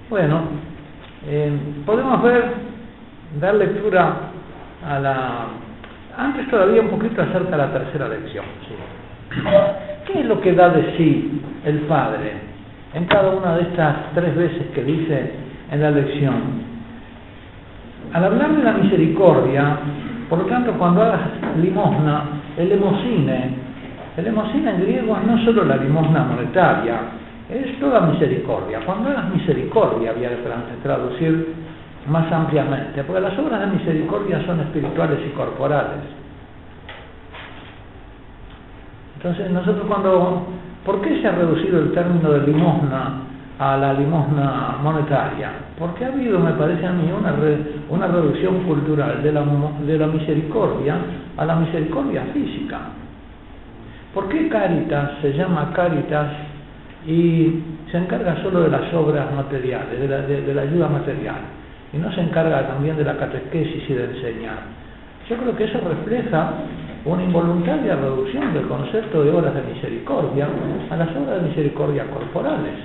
Bueno, podemos dar lectura a antes todavía un poquito acerca de la tercera lección. ¿Sí? ¿Qué es lo que da de sí el Padre en cada una de estas 3 veces que dice en la lección? Al hablar de la misericordia, por lo tanto, cuando hagas limosna, el lemosine en griego no es solo la limosna monetaria, es toda misericordia. Cuando hagas misericordia, había que traducir más ampliamente, porque las obras de misericordia son espirituales y corporales. Entonces, nosotros ¿por qué se ha reducido el término de limosna a la limosna monetaria? Porque ha habido, me parece a mí, una reducción cultural de la misericordia a la misericordia física. ¿Por qué Caritas se llama Caritas y se encarga solo de las obras materiales, de la ayuda material, y no se encarga también de la catequesis y de enseñar? Yo creo que eso refleja una involuntaria reducción del concepto de obras de misericordia a las obras de misericordia corporales.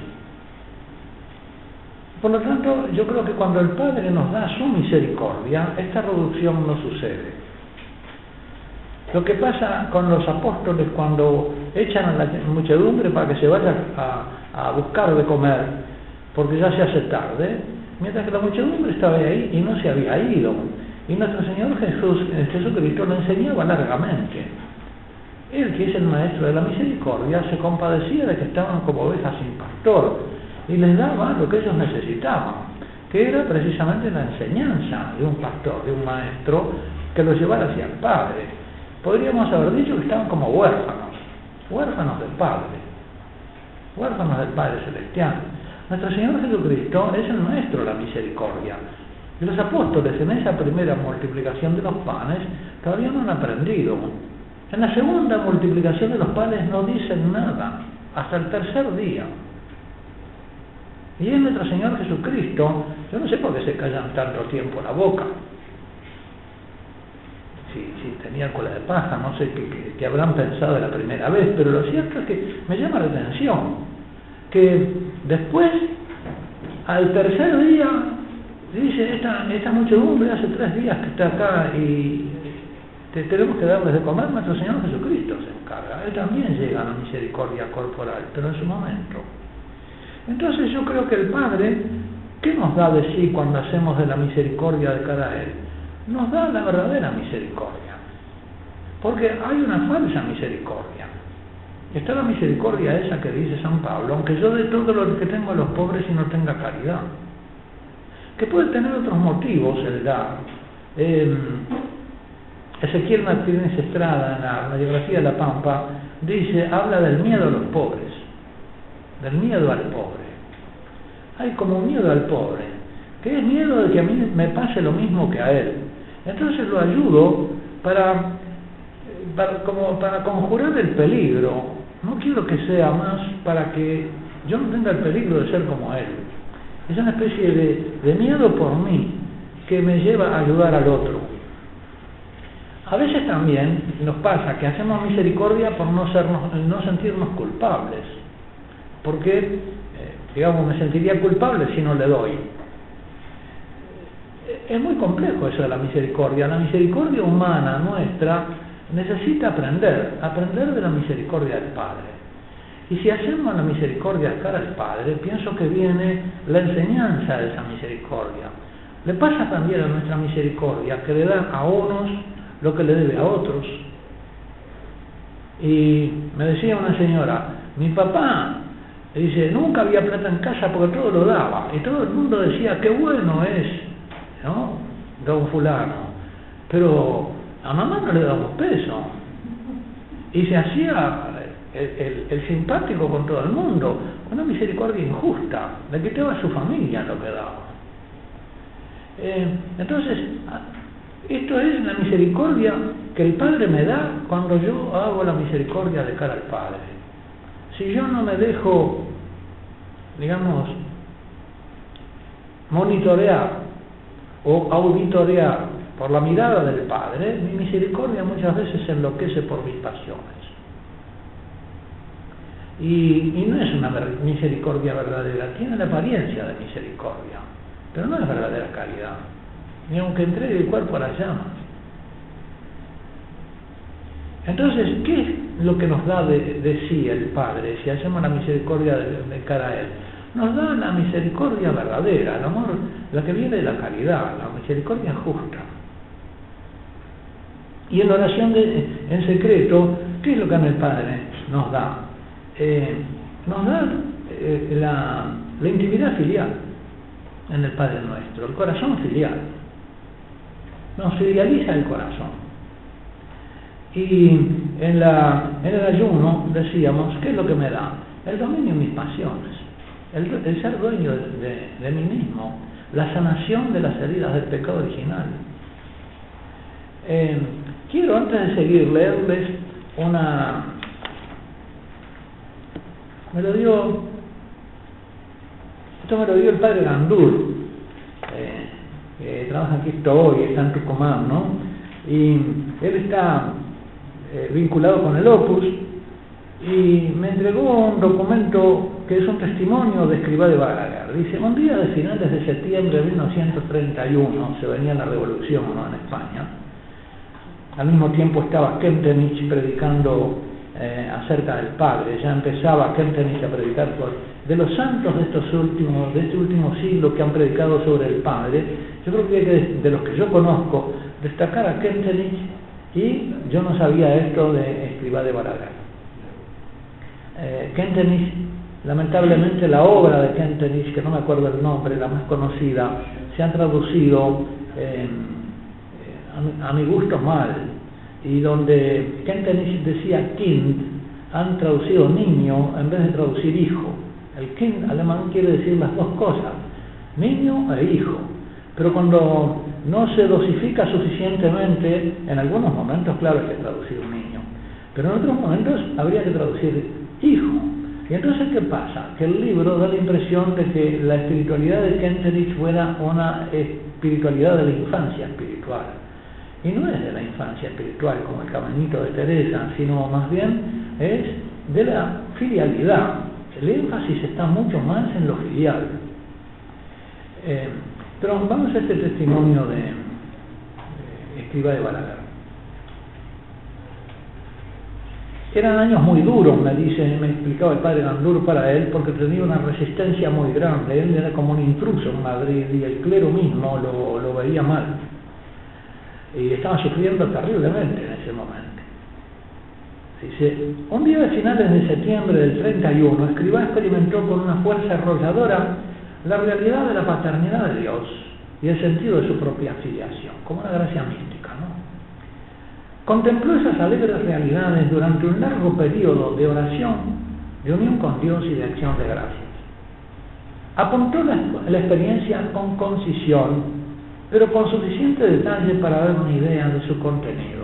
Por lo tanto, yo creo que cuando el Padre nos da su misericordia, esta reducción no sucede. Lo que pasa con los apóstoles cuando echan a la muchedumbre para que se vaya a buscar de comer, porque ya se hace tarde, mientras que la muchedumbre estaba ahí y no se había ido. Y nuestro Señor Jesucristo lo enseñaba largamente. Él, que es el Maestro de la Misericordia, se compadecía de que estaban como ovejas sin pastor y les daba lo que ellos necesitaban, que era precisamente la enseñanza de un pastor, de un maestro, que los llevara hacia el Padre. Podríamos haber dicho que estaban como huérfanos del Padre, huérfanos del Padre Celestial. Nuestro Señor Jesucristo es el Maestro de la Misericordia. Y los apóstoles en esa primera multiplicación de los panes todavía no han aprendido. En la segunda multiplicación de los panes no dicen nada, hasta el tercer día. Y es nuestro Señor Jesucristo, yo no sé por qué se callan tanto tiempo la boca. Si tenían cola de paja, no sé qué habrán pensado de la primera vez, pero lo cierto es que me llama la atención que después, al tercer día, dice, esta muchedumbre hace 3 días que está acá y tenemos que darles de comer. Nuestro Señor Jesucristo se encarga. Él también llega a la misericordia corporal, pero en su momento. Entonces yo creo que el Padre, ¿qué nos da de sí cuando hacemos de la misericordia de cara a Él? Nos da la verdadera misericordia. Porque hay una falsa misericordia. Está la misericordia esa que dice San Pablo, aunque yo de todo lo que tengo a los pobres y no tenga caridad. Que puede tener otros motivos el dar. Ezequiel Martínez Estrada, en la radiografía de La Pampa, habla del miedo a los pobres, del miedo al pobre. Hay como un miedo al pobre, que es miedo de que a mí me pase lo mismo que a él. Entonces lo ayudo para conjurar el peligro. No quiero que sea más para que yo no tenga el peligro de ser como él. Es una especie de miedo por mí que me lleva a ayudar al otro. A veces también nos pasa que hacemos misericordia por no sentirnos culpables. Porque, digamos, me sentiría culpable si no le doy. Es muy complejo eso de la misericordia. La misericordia humana nuestra necesita aprender de la misericordia del Padre. Y si hacemos la misericordia cara al Padre, pienso que viene la enseñanza de esa misericordia. Le pasa también a nuestra misericordia que le dan a unos lo que le debe a otros. Y me decía una señora, mi papá, dice, nunca había plata en casa porque todo lo daba. Y todo el mundo decía, qué bueno es, ¿no?, don fulano. Pero a mamá no le daba un peso. Y se hacía el simpático con todo el mundo, una misericordia injusta, le quitaba a su familia lo que daba. Entonces, esto es la misericordia que el Padre me da cuando yo hago la misericordia de cara al Padre. Si yo no me dejo, digamos, monitorear o auditorear por la mirada del Padre, mi misericordia muchas veces se enloquece por mis pasiones. y no es una misericordia verdadera, tiene la apariencia de misericordia, pero no es verdadera caridad, ni aunque entregue el cuerpo a las llamas. Entonces, ¿qué es lo que nos da de sí el Padre si hacemos la misericordia de cara a Él? Nos da la misericordia verdadera, el amor, la que viene de la caridad, la misericordia justa. Y en la oración en secreto, ¿qué es lo que el Padre nos da? Nos da la intimidad filial en el Padre Nuestro, el corazón filial. Nos filializa el corazón. Y en el ayuno decíamos, ¿qué es lo que me da? El dominio de mis pasiones, el ser dueño de mí mismo, la sanación de las heridas del pecado original. Quiero, antes de seguir, leerles esto me lo dio el padre Gandur, que trabaja aquí hoy, está en Tucumán, ¿no? Y él está vinculado con el Opus, y me entregó un documento que es un testimonio de Escrivá de Balaguer. Dice, un día de finales de septiembre de 1931, se venía la revolución, ¿no?, en España. Al mismo tiempo estaba Kentenich predicando acerca del Padre. Ya empezaba Kentenich a predicar de los santos de este último siglo que han predicado sobre el Padre. Yo creo que de los que yo conozco, destacar a Kentenich, y yo no sabía esto de Escrivá de Balaguer. Kentenich, lamentablemente la obra de Kentenich, que no me acuerdo el nombre, la más conocida, se ha traducido a mi gusto mal, y donde Kentenich decía Kind, han traducido niño en vez de traducir hijo. El Kind alemán quiere decir las dos cosas, niño e hijo, pero cuando no se dosifica suficientemente, en algunos momentos, claro, hay que traducir niño, pero en otros momentos habría que traducir hijo. Y entonces, ¿qué pasa? Que el libro da la impresión de que la espiritualidad de Kentenich fuera una espiritualidad de la infancia espiritual. Y no es de la infancia espiritual como el caminito de Teresa, sino más bien es de la filialidad. El énfasis está mucho más en lo filial. Pero vamos a este testimonio de Escrivá de Balaguer. Eran años muy duros, me explicaba el padre Gandur para él, porque tenía una resistencia muy grande. Él era como un intruso en Madrid y el clero mismo lo veía mal. Y estaba sufriendo terriblemente en ese momento. Dice, un día de finales de septiembre del 31, Escrivá experimentó con una fuerza arrolladora la realidad de la paternidad de Dios y el sentido de su propia filiación, como una gracia mística, ¿no? Contempló esas alegres realidades durante un largo periodo de oración, de unión con Dios y de acción de gracias. Apuntó la experiencia con concisión, pero con suficiente detalle para dar una idea de su contenido.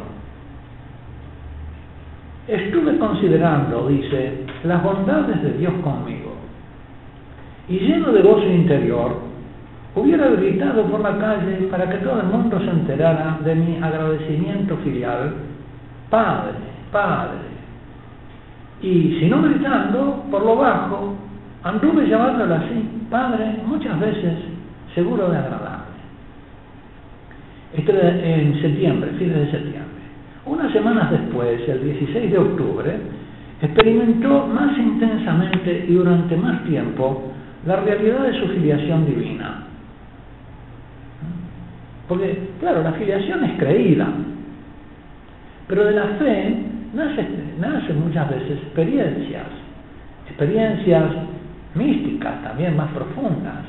Estuve considerando, dice, las bondades de Dios conmigo, y lleno de gozo interior, hubiera gritado por la calle para que todo el mundo se enterara de mi agradecimiento filial, Padre, Padre. Y si no gritando, por lo bajo, anduve llamándolo así, Padre, muchas veces, seguro de agradarle. Esto era en septiembre, fines de septiembre. Unas semanas después, el 16 de octubre, experimentó más intensamente y durante más tiempo la realidad de su filiación divina. Porque, claro, la filiación es creída, pero de la fe nacen muchas veces experiencias místicas también más profundas.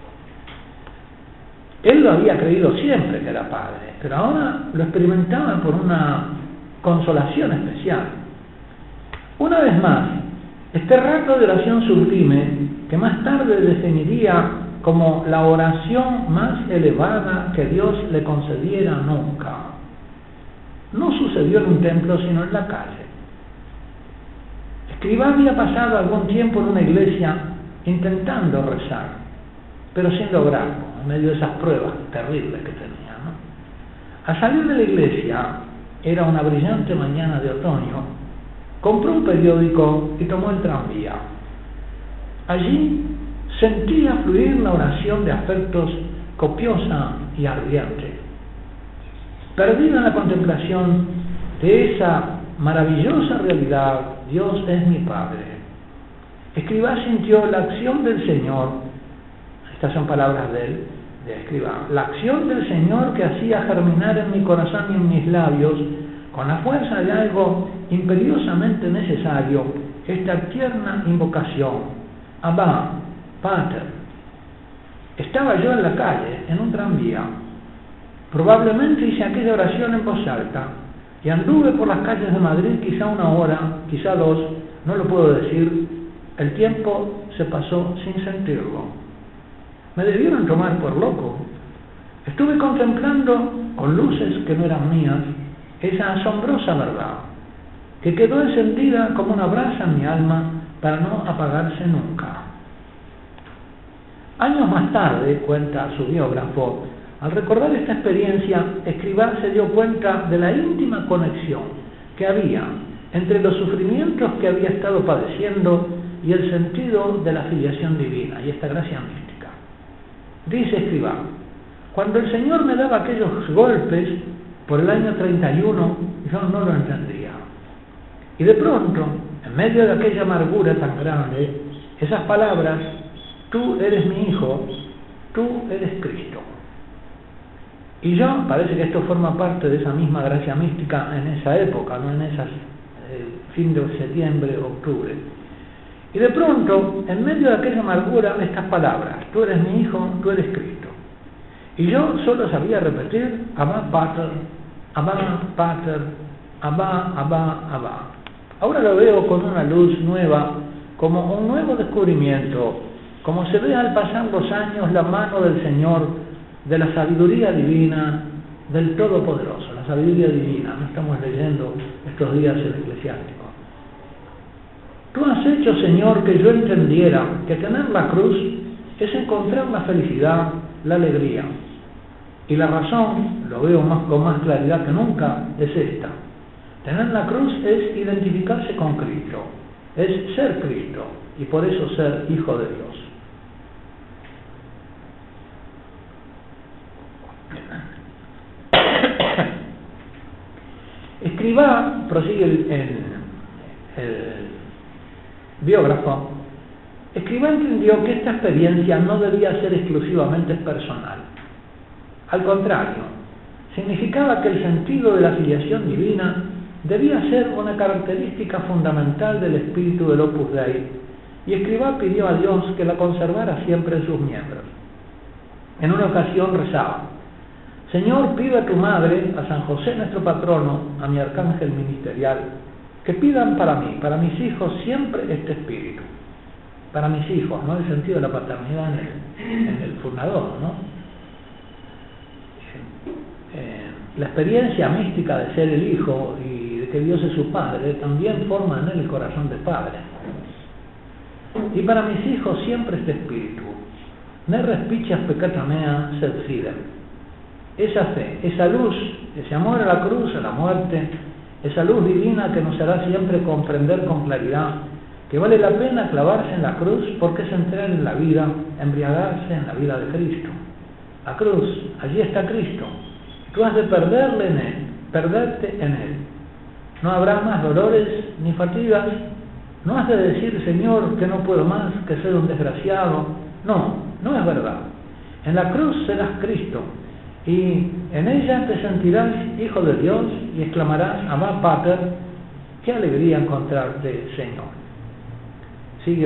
Él lo había creído siempre que era Padre, pero ahora lo experimentaba por una consolación especial. Una vez más, este rato de oración sublime, que más tarde definiría como la oración más elevada que Dios le concediera nunca, no sucedió en un templo, sino en la calle. Escrivá había pasado algún tiempo en una iglesia intentando rezar, pero sin lograrlo, en medio de esas pruebas terribles que tenía, ¿no? Al salir de la iglesia, era una brillante mañana de otoño, compró un periódico y tomó el tranvía. Allí sentía fluir la oración de afectos copiosa y ardiente. Perdido en la contemplación de esa maravillosa realidad, Dios es mi Padre, Escrivá sintió la acción del Señor. Estas son palabras de él, de Escrivá. La acción del Señor que hacía germinar en mi corazón y en mis labios, con la fuerza de algo imperiosamente necesario, esta tierna invocación: Abba, Pater. Estaba yo en la calle, en un tranvía. Probablemente hice aquella oración en voz alta y anduve por las calles de Madrid quizá 1 hora, quizá 2, no lo puedo decir. El tiempo se pasó sin sentirlo. Me debieron tomar por loco. Estuve contemplando, con luces que no eran mías, esa asombrosa verdad, que quedó encendida como una brasa en mi alma para no apagarse nunca. Años más tarde, cuenta su biógrafo, al recordar esta experiencia, Escrivá se dio cuenta de la íntima conexión que había entre los sufrimientos que había estado padeciendo y el sentido de la filiación divina y esta gracia mística. Dice Escrivá: cuando el Señor me daba aquellos golpes por el año 31, yo no lo entendía. Y de pronto, en medio de aquella amargura tan grande, esas palabras: tú eres mi Hijo, tú eres Cristo. Y yo, parece que esto forma parte de esa misma gracia mística en esa época, no en esas fin de septiembre, octubre. Y de pronto, en medio de aquella amargura, estas palabras: tú eres mi Hijo, tú eres Cristo. Y yo solo sabía repetir: Abba, Pater, Abba, Pater, Abba, Abba, Abba. Ahora lo veo con una luz nueva, como un nuevo descubrimiento, como se ve al pasar los años la mano del Señor, de la sabiduría divina, del Todopoderoso, la sabiduría divina. No estamos leyendo estos días el Eclesiástico. Tú has hecho, Señor, que yo entendiera que tener la cruz es encontrar la felicidad, la alegría. Y la razón, lo veo con más claridad que nunca, es esta. Tener la cruz es identificarse con Cristo, es ser Cristo y por eso ser hijo de Dios. Escrivá, prosigue el biógrafo, Escrivá entendió que esta experiencia no debía ser exclusivamente personal. Al contrario, significaba que el sentido de la filiación divina debía ser una característica fundamental del espíritu del Opus Dei, y Escrivá pidió a Dios que la conservara siempre en sus miembros. En una ocasión rezaba: Señor, pido a tu madre, a San José nuestro patrono, a mi arcángel ministerial, que pidan para mí, para mis hijos, siempre este espíritu. Para mis hijos, ¿no? El sentido de la paternidad en el fundador, ¿no? La experiencia mística de ser el hijo y de que Dios es su padre también forma en él el corazón del padre. Y para mis hijos siempre este espíritu. Ne respichas peccata mea sed fidem. Esa fe, esa luz, ese amor a la cruz, a la muerte, esa luz divina que nos hará siempre comprender con claridad que vale la pena clavarse en la cruz porque es entrar en la vida, embriagarse en la vida de Cristo. La cruz, allí está Cristo. Tú has de perderte en Él. No habrá más dolores ni fatigas. No has de decir, Señor, que no puedo más, que soy un desgraciado. No, no es verdad. En la cruz serás Cristo y en ella te sentirás hijo de Dios y exclamarás: Abba, Pater, qué alegría encontrarte, Señor. Sigue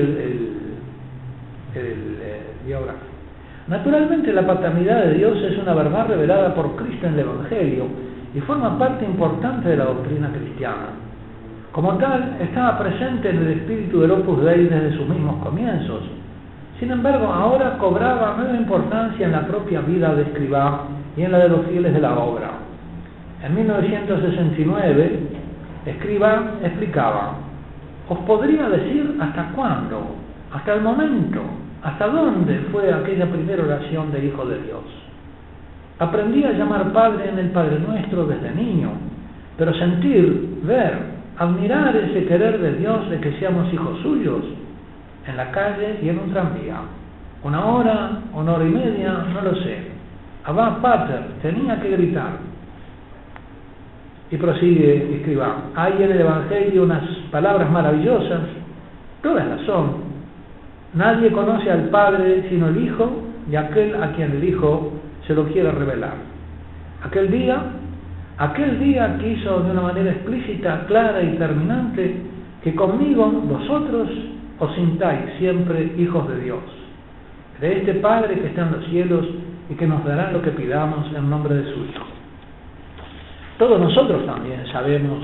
el biógrafo. Naturalmente, la paternidad de Dios es una verdad revelada por Cristo en el Evangelio y forma parte importante de la doctrina cristiana. Como tal, estaba presente en el espíritu del Opus Dei desde sus mismos comienzos. Sin embargo, ahora cobraba nueva importancia en la propia vida de Escrivá y en la de los fieles de la obra. En 1969, Escrivá explicaba: os podría decir hasta cuándo, hasta el momento, hasta dónde fue aquella primera oración del Hijo de Dios. Aprendí a llamar Padre en el Padre Nuestro desde niño, pero sentir, ver admirar ese querer de Dios de que seamos hijos suyos en la calle y en un tranvía. 1 hora, 1 hora y media, no lo sé. Abba Pater, tenía que gritar. Y prosigue escriba. Hay en el Evangelio unas palabras maravillosas, todas las son. Nadie conoce al Padre sino el Hijo y aquel a quien el Hijo se lo quiere revelar. Aquel día quiso de una manera explícita, clara y terminante que conmigo vosotros os sintáis siempre hijos de Dios, de este Padre que está en los cielos y que nos dará lo que pidamos en nombre de su Hijo. Todos nosotros también sabemos,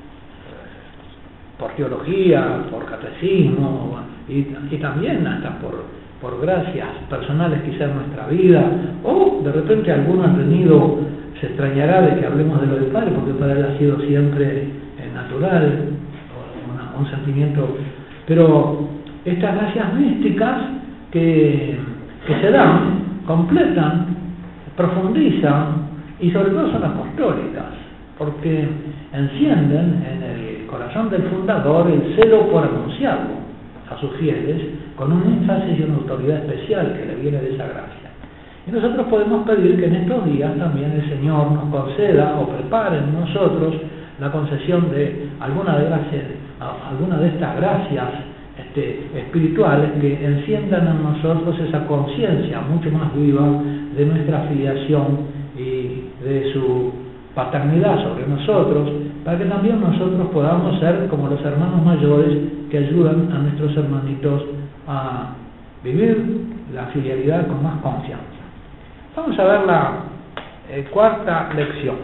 por teología, por catecismo y también hasta por gracias personales quizás en nuestra vida, o de repente alguno ha tenido, se extrañará de que hablemos de lo del Padre, porque para él ha sido siempre natural, un sentimiento, pero estas gracias místicas que se dan, completan, profundizan y sobre todo son apostólicas, porque encienden en el corazón del fundador el celo por anunciarlo a sus fieles con un énfasis y una autoridad especial que le viene de esa gracia. Y nosotros podemos pedir que en estos días también el Señor nos conceda o prepare en nosotros la concesión de alguna de estas gracias espirituales que enciendan en nosotros esa conciencia mucho más viva de nuestra filiación y de su paternidad sobre nosotros, para que también nosotros podamos ser como los hermanos mayores que ayudan a nuestros hermanitos a vivir la filialidad con más confianza. Vamos a ver la cuarta lección.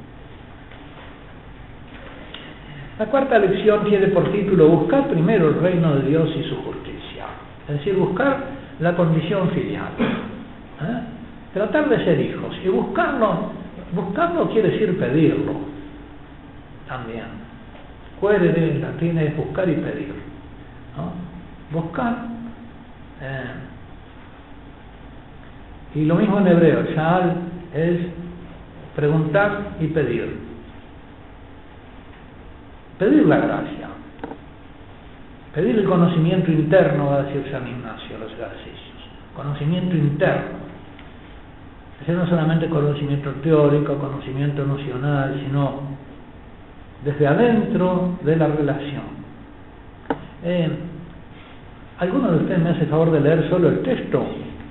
La cuarta lección tiene por título buscar primero el reino de Dios y su justicia, es decir, buscar la condición filial, tratar de ser hijos, y buscarlo quiere decir pedirlo también. Querere en latín es buscar y pedir, ¿no? Buscar, y lo mismo en hebreo, sha'al es preguntar y pedir. Pedir la gracia, pedir el conocimiento interno, va a decir San Ignacio, los ejercicios, conocimiento interno. Es decir, no solamente conocimiento teórico, conocimiento nocional, sino desde adentro de la relación. ¿Alguno de ustedes me hace favor de leer solo el texto?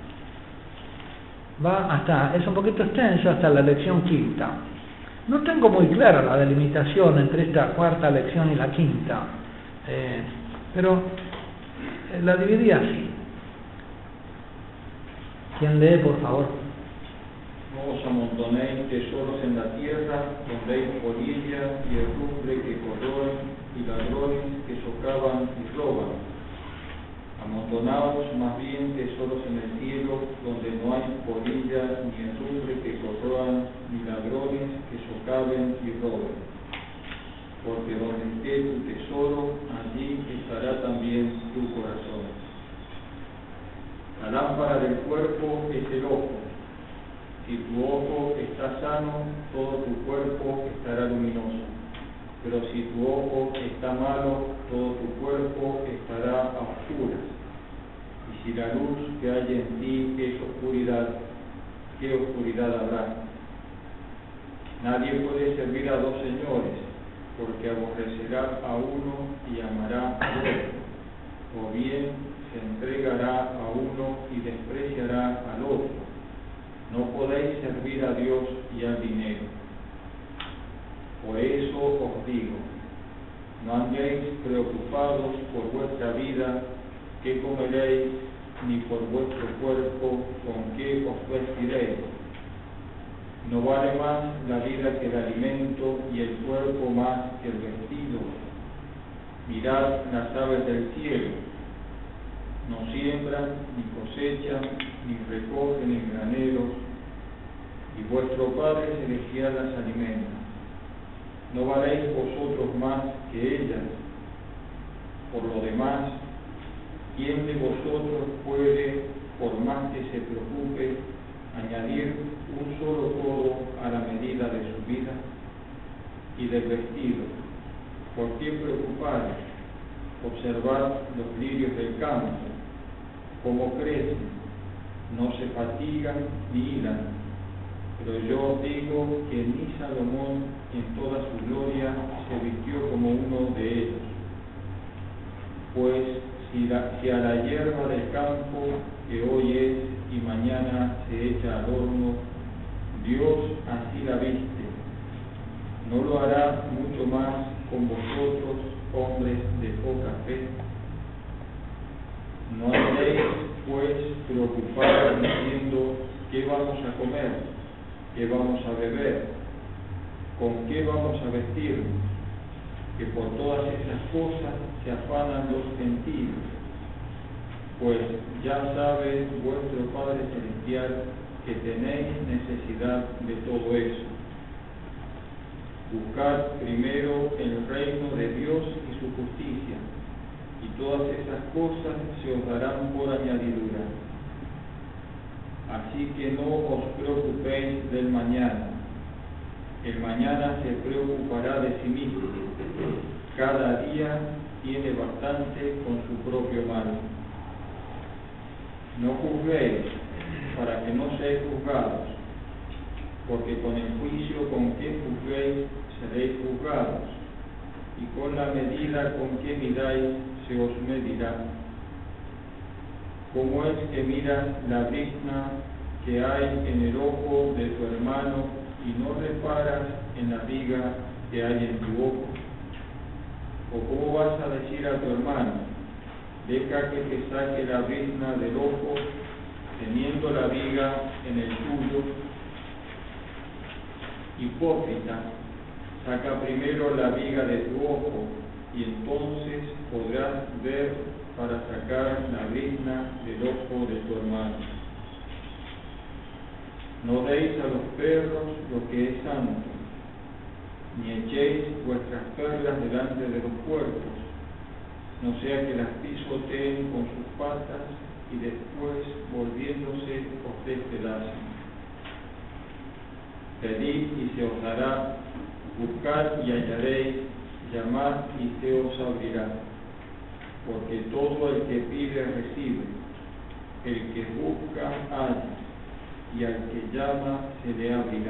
Es un poquito extenso hasta la lección quinta. No tengo muy clara la delimitación entre esta cuarta lección y la quinta, pero la dividí así. ¿Quién lee, por favor? No os amontonéis tesoros en la tierra, donde hay polilla y herrumbre que corroen, y ladrones que socavan y roban. Amontonaos más bien tesoros en el cielo, donde no hay polilla ni herrumbre que corroan, ni ladrones que socaven y roben. Porque donde esté tu tesoro, allí estará también tu corazón. La lámpara del cuerpo es el ojo. Si tu ojo está sano, todo tu cuerpo estará luminoso. Pero si tu ojo está malo, todo tu cuerpo estará a oscuras. Y si la luz que hay en ti es oscuridad, ¿qué oscuridad habrá? Nadie puede servir a dos señores, porque aborrecerá a uno y amará al otro, o bien se entregará a uno y despreciará al otro. No podéis servir a Dios y al dinero. Por eso os digo, no andéis preocupados por vuestra vida, qué comeréis, ni por vuestro cuerpo, con qué os vestiréis. No vale más la vida que el alimento y el cuerpo más que el vestido. Mirad las aves del cielo, no siembran, ni cosechan, ni recogen en graneros, y vuestro Padre Celestial las alimenta. ¿No valéis vosotros más que ellas? Por lo demás, ¿quién de vosotros puede, por más que se preocupe, añadir un solo codo a la medida de su vida? Y del vestido, ¿Por qué preocuparos? Observad los lirios del campo, cómo crecen, no se fatigan ni hilan. Pero yo os digo que ni Salomón en toda su gloria se vistió como uno de ellos. Pues si a la hierba del campo, que hoy es y mañana se echa al horno, Dios así la viste, ¿no lo hará mucho más con vosotros, hombres de poca fe? No andéis, pues, preocupados diciendo, ¿qué vamos a comer? ¿Qué vamos a beber? ¿Con qué vamos a vestirnos? Que por todas esas cosas se afanan los gentiles. Pues ya sabe vuestro Padre Celestial que tenéis necesidad de todo eso. Buscad primero el reino de Dios y su justicia, y todas esas cosas se os darán por añadidura. Así que no os preocupéis del mañana. El mañana se preocupará de sí mismo. Cada día tiene bastante con su propio mal. No juzguéis, para que no seáis juzgados, porque con el juicio con que juzguéis seréis juzgados, y con la medida con que midáis se os medirá. ¿Cómo es que miras la brizna que hay en el ojo de tu hermano y no reparas en la viga que hay en tu ojo? ¿O cómo vas a decir a tu hermano, deja que te saque la brizna del ojo, teniendo la viga en el tuyo? Hipócrita, saca primero la viga de tu ojo, y entonces podrás ver para sacar la brizna del ojo de tu hermano. No deis a los perros lo que es santo, ni echéis vuestras perlas delante de los puercos, no sea que las pisoteen con sus patas y después, volviéndose, os despedacen. Pedid y se os dará, buscad y hallaréis, llamad y se os abrirá. Porque todo el que pide recibe, el que busca halla, y al que llama se le abrirá.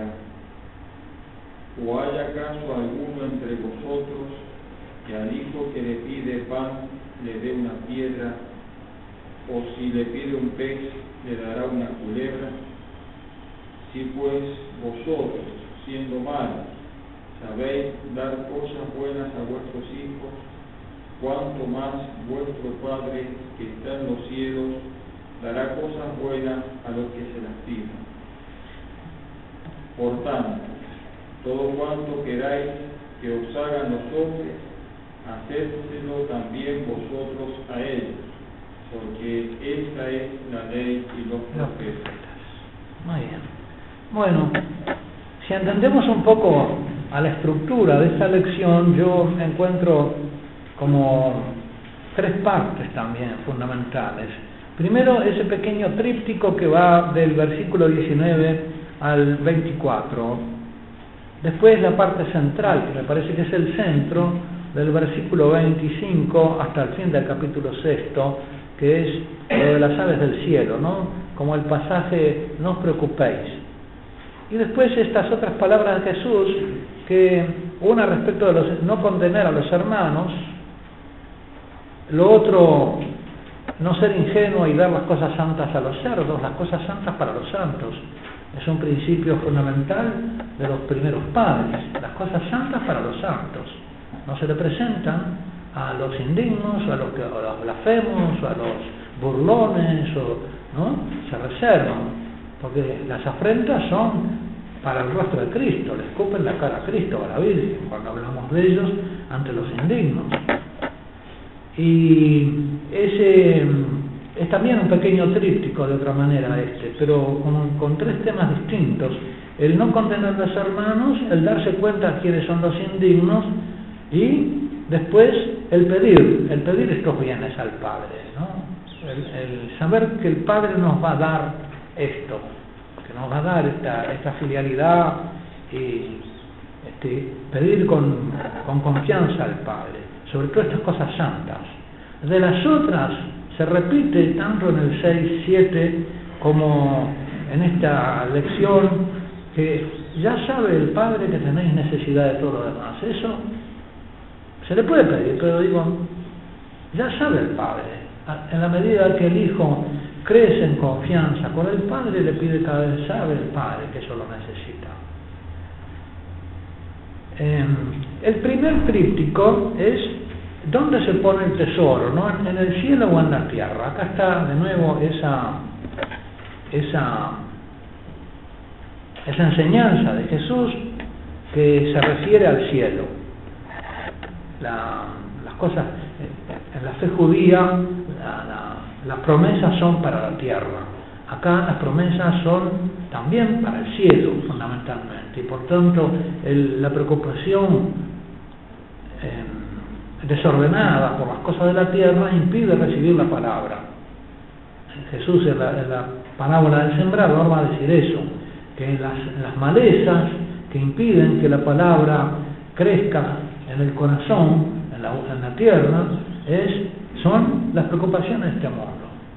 ¿O hay acaso alguno entre vosotros que al hijo que le pide pan le dé una piedra, o si le pide un pez le dará una culebra? Si pues vosotros, siendo malos, sabéis dar cosas buenas a vuestros hijos, cuánto más vuestro Padre que está en los cielos dará cosas buenas a los que se las pidan. Por tanto, todo cuanto queráis que os hagan los hombres, hacédselo también vosotros a ellos, porque esta es la ley y los profetas. Muy bien. Bueno, si entendemos un poco a la estructura de esta lección, yo encuentro como tres partes también fundamentales. Primero, ese pequeño tríptico que va del versículo 19 al 24. Después la parte central, que me parece que es el centro, del versículo 25 hasta el fin del capítulo 6, que es lo de las aves del cielo, ¿no? Como el pasaje, no os preocupéis. Y después estas otras palabras de Jesús, que una respecto de no condenar a los hermanos, lo otro, no ser ingenuo y dar las cosas santas a los cerdos, las cosas santas para los santos. Es un principio fundamental de los primeros padres, las cosas santas para los santos. No se le presentan a los indignos, a los blasfemos, a los burlones, ¿no? Se reservan, porque las afrentas son para el rostro de Cristo, le escupen la cara a Cristo, a la Virgen, cuando hablamos de ellos ante los indignos. Y ese es también un pequeño tríptico de otra manera pero con tres temas distintos: el no condenar a los hermanos, el darse cuenta de quiénes son los indignos, y después el pedir estos bienes al Padre, ¿no? El saber que el Padre nos va a dar esto, que nos va a dar esta filialidad y pedir con confianza al Padre, sobre todo estas cosas santas. De las otras se repite tanto en el 6-7 como en esta lección, que ya sabe el Padre que tenéis necesidad de todo lo demás. Eso se le puede pedir, pero digo, ya sabe el Padre. En la medida que el Hijo crece en confianza con el Padre, le pide cada vez, sabe el Padre que eso lo necesita. El primer tríptico es ¿dónde se pone el tesoro? ¿No? ¿En el cielo o en la tierra? Acá está de nuevo esa enseñanza de Jesús que se refiere al cielo. Las cosas en la fe judía, las promesas son para la tierra. Acá las promesas son también para el cielo, fundamentalmente, y por tanto la preocupación desordenada por las cosas de la tierra impide recibir la palabra. Jesús en la parábola del sembrador va a decir eso, que las malezas que impiden que la palabra crezca en el corazón, en la tierra, son las preocupaciones de este mundo.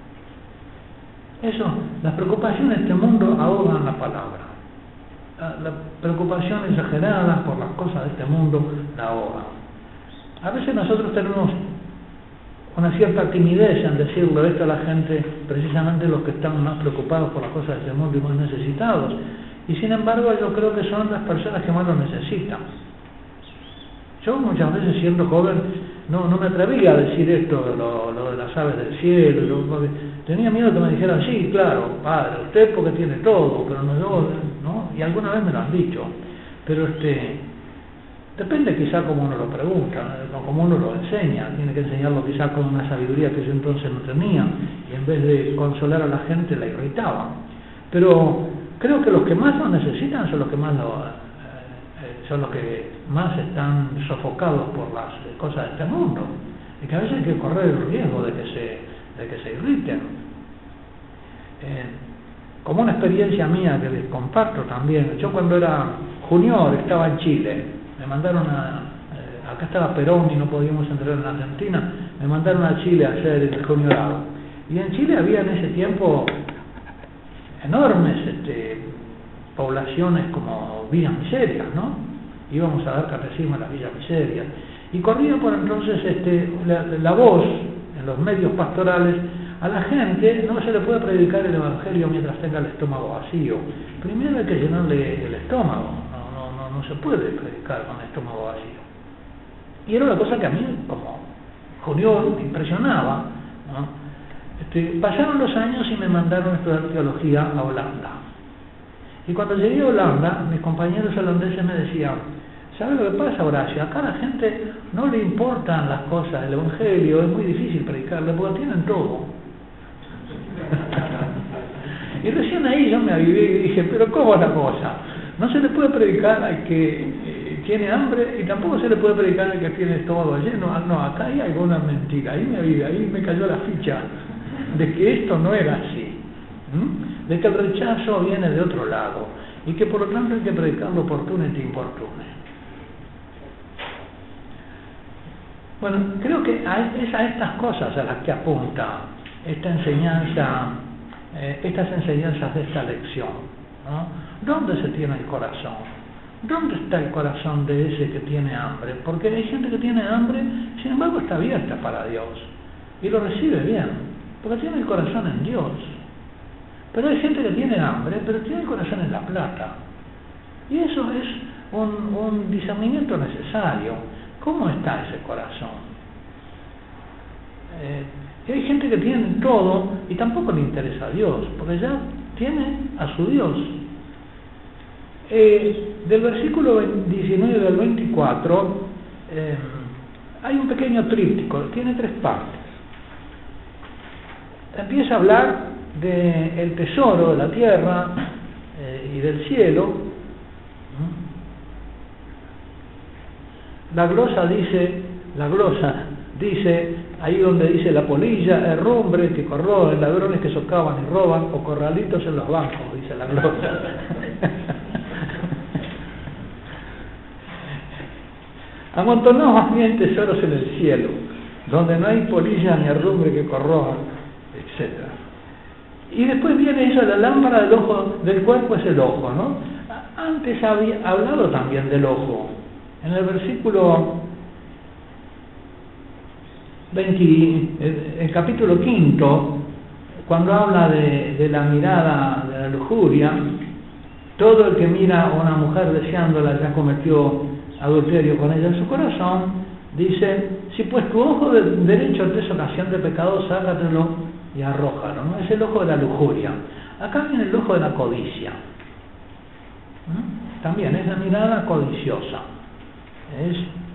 Las preocupaciones de este mundo ahogan la palabra. La preocupación exagerada por las cosas de este mundo la ahogan. A veces nosotros tenemos una cierta timidez en decirlo esto a la gente, precisamente los que están más preocupados por las cosas de este mundo y más necesitados. Y sin embargo yo creo que son las personas que más lo necesitan. Yo muchas veces siendo joven no me atrevía a decir esto, lo de las aves del cielo, tenía miedo que me dijeran, sí, claro, padre, usted porque tiene todo, pero no yo, ¿no? Y alguna vez me lo han dicho, pero depende quizá como uno lo pregunta, no como uno lo enseña, tiene que enseñarlo quizá con una sabiduría que yo entonces no tenía, y en vez de consolar a la gente la irritaba. Pero creo que los que más lo necesitan son los que más están sofocados por las cosas de este mundo, y que a veces hay que correr el riesgo de que se irriten. Como una experiencia mía que les comparto también, yo cuando era junior estaba en Chile, me mandaron acá estaba Perón y no podíamos entrar en Argentina, me mandaron a Chile a hacer el juniorado, y en Chile había en ese tiempo enormes poblaciones como villas miserias, ¿no? Íbamos a dar catecismo en las villas miserias, y corría por entonces la voz en los medios pastorales: a la gente no se le puede predicar el Evangelio mientras tenga el estómago vacío. Primero hay que llenarle el estómago, no se puede predicar con el estómago vacío. Y era una cosa que a mí, como junior, me impresionaba, ¿no? Pasaron los años y me mandaron a estudiar teología a Holanda. Y cuando llegué a Holanda, mis compañeros holandeses me decían: ¿sabes lo que pasa, Horacio? Acá a la gente no le importan las cosas del Evangelio, es muy difícil predicarle porque tienen todo. Y recién ahí yo me avivé y dije: pero ¿cómo es la cosa? No se le puede predicar al que tiene hambre y tampoco se le puede predicar al que tiene el estómago lleno. No, acá hay alguna mentira. Ahí me avivé, ahí me cayó la ficha de que esto no era así, de que el rechazo viene de otro lado y que por lo tanto hay que predicarlo oportuno y importune. Bueno, creo que es a estas cosas a las que apunta esta enseñanza, estas enseñanzas de esta lección, ¿no? ¿Dónde se tiene el corazón? ¿Dónde está el corazón de ese que tiene hambre? Porque hay gente que tiene hambre, sin embargo está abierta para Dios y lo recibe bien, porque tiene el corazón en Dios. Pero hay gente que tiene hambre, pero tiene el corazón en la plata. Y eso es un discernimiento necesario. ¿Cómo está ese corazón? Y hay gente que tiene todo y tampoco le interesa a Dios, porque ya tiene a su Dios. Del versículo 19 al 24 hay un pequeño tríptico, tiene 3 partes. Empieza a hablar del tesoro de la tierra y del cielo. La glosa dice, ahí donde dice la polilla, herrumbres que corroen, ladrones que socavan y roban, o corralitos en los bancos, dice la glosa. Amontonaos más bien tesoros en el cielo, donde no hay polilla ni herrumbre que corroan, etc. Y después viene eso, la lámpara del cuerpo es el ojo, ¿no? Antes había hablado también del ojo. En el versículo 20, el capítulo 5, cuando habla de la mirada de la lujuria, todo el que mira a una mujer deseándola ya cometió adulterio con ella en su corazón. Dice, si pues tu ojo derecho te es ocasión de pecado, sácatelo y arrójalo, ¿no? Es el ojo de la lujuria. Acá viene el ojo de la codicia. También es la mirada codiciosa. Es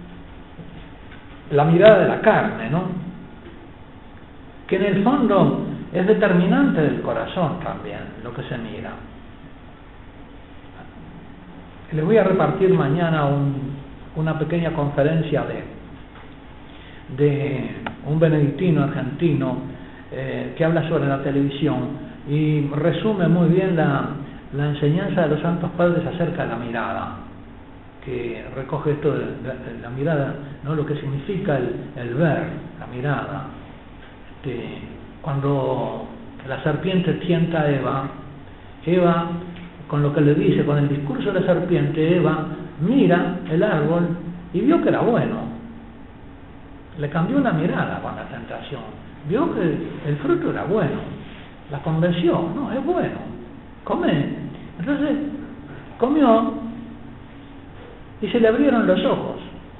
la mirada de la carne, ¿no? Que en el fondo es determinante del corazón también, lo que se mira. Les voy a repartir mañana una pequeña conferencia de un benedictino argentino que habla sobre la televisión y resume muy bien la enseñanza de los santos padres acerca de la mirada, que recoge esto de la mirada, ¿no? Lo que significa el ver, la mirada. Cuando la serpiente tienta a Eva, con lo que le dice, con el discurso de la serpiente, Eva mira el árbol y vio que era bueno. Le cambió la mirada con la tentación. Vio que el fruto era bueno. La convenció, no, es bueno. Come. Entonces, comió y se le abrieron los ojos.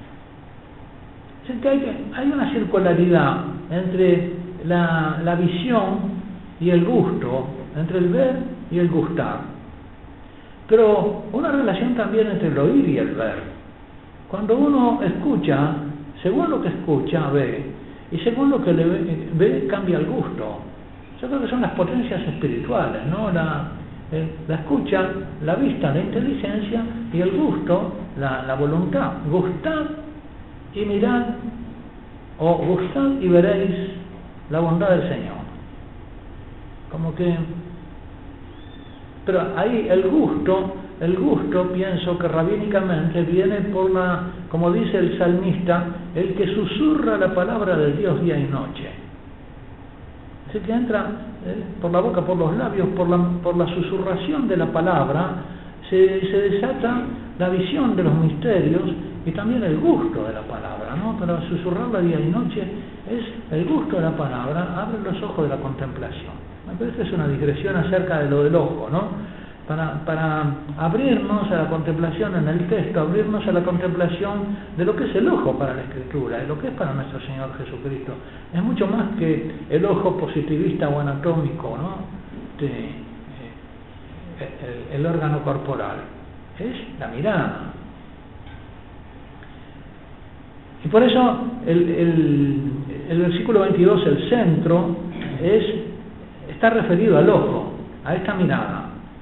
Hay una circularidad entre la visión y el gusto, entre el ver y el gustar. Pero una relación también entre el oír y el ver. Cuando uno escucha, según lo que escucha, ve, y según lo que ve, cambia el gusto. Yo creo que son las potencias espirituales, ¿no? La escucha, la vista, la inteligencia, y el gusto, la voluntad. Gustad y mirad, o gustad y veréis la bondad del Señor. Como que... Pero ahí el gusto pienso que rabínicamente viene por como dice el salmista, el que susurra la palabra de Dios día y noche. Así que entra por la boca, por los labios, por la susurración de la palabra, se desata la visión de los misterios y también el gusto de la palabra, ¿no? Para susurrarla día y noche es el gusto de la palabra, abre los ojos de la contemplación. Me parece que es una digresión acerca de lo del ojo, ¿no? Para abrirnos a la contemplación en el texto, abrirnos a la contemplación de lo que es el ojo para la Escritura, de lo que es para nuestro Señor Jesucristo. Es mucho más que el ojo positivista o anatómico, ¿no? El órgano corporal. Es la mirada. Y por eso el versículo 22, el centro, está referido al ojo, a esta mirada,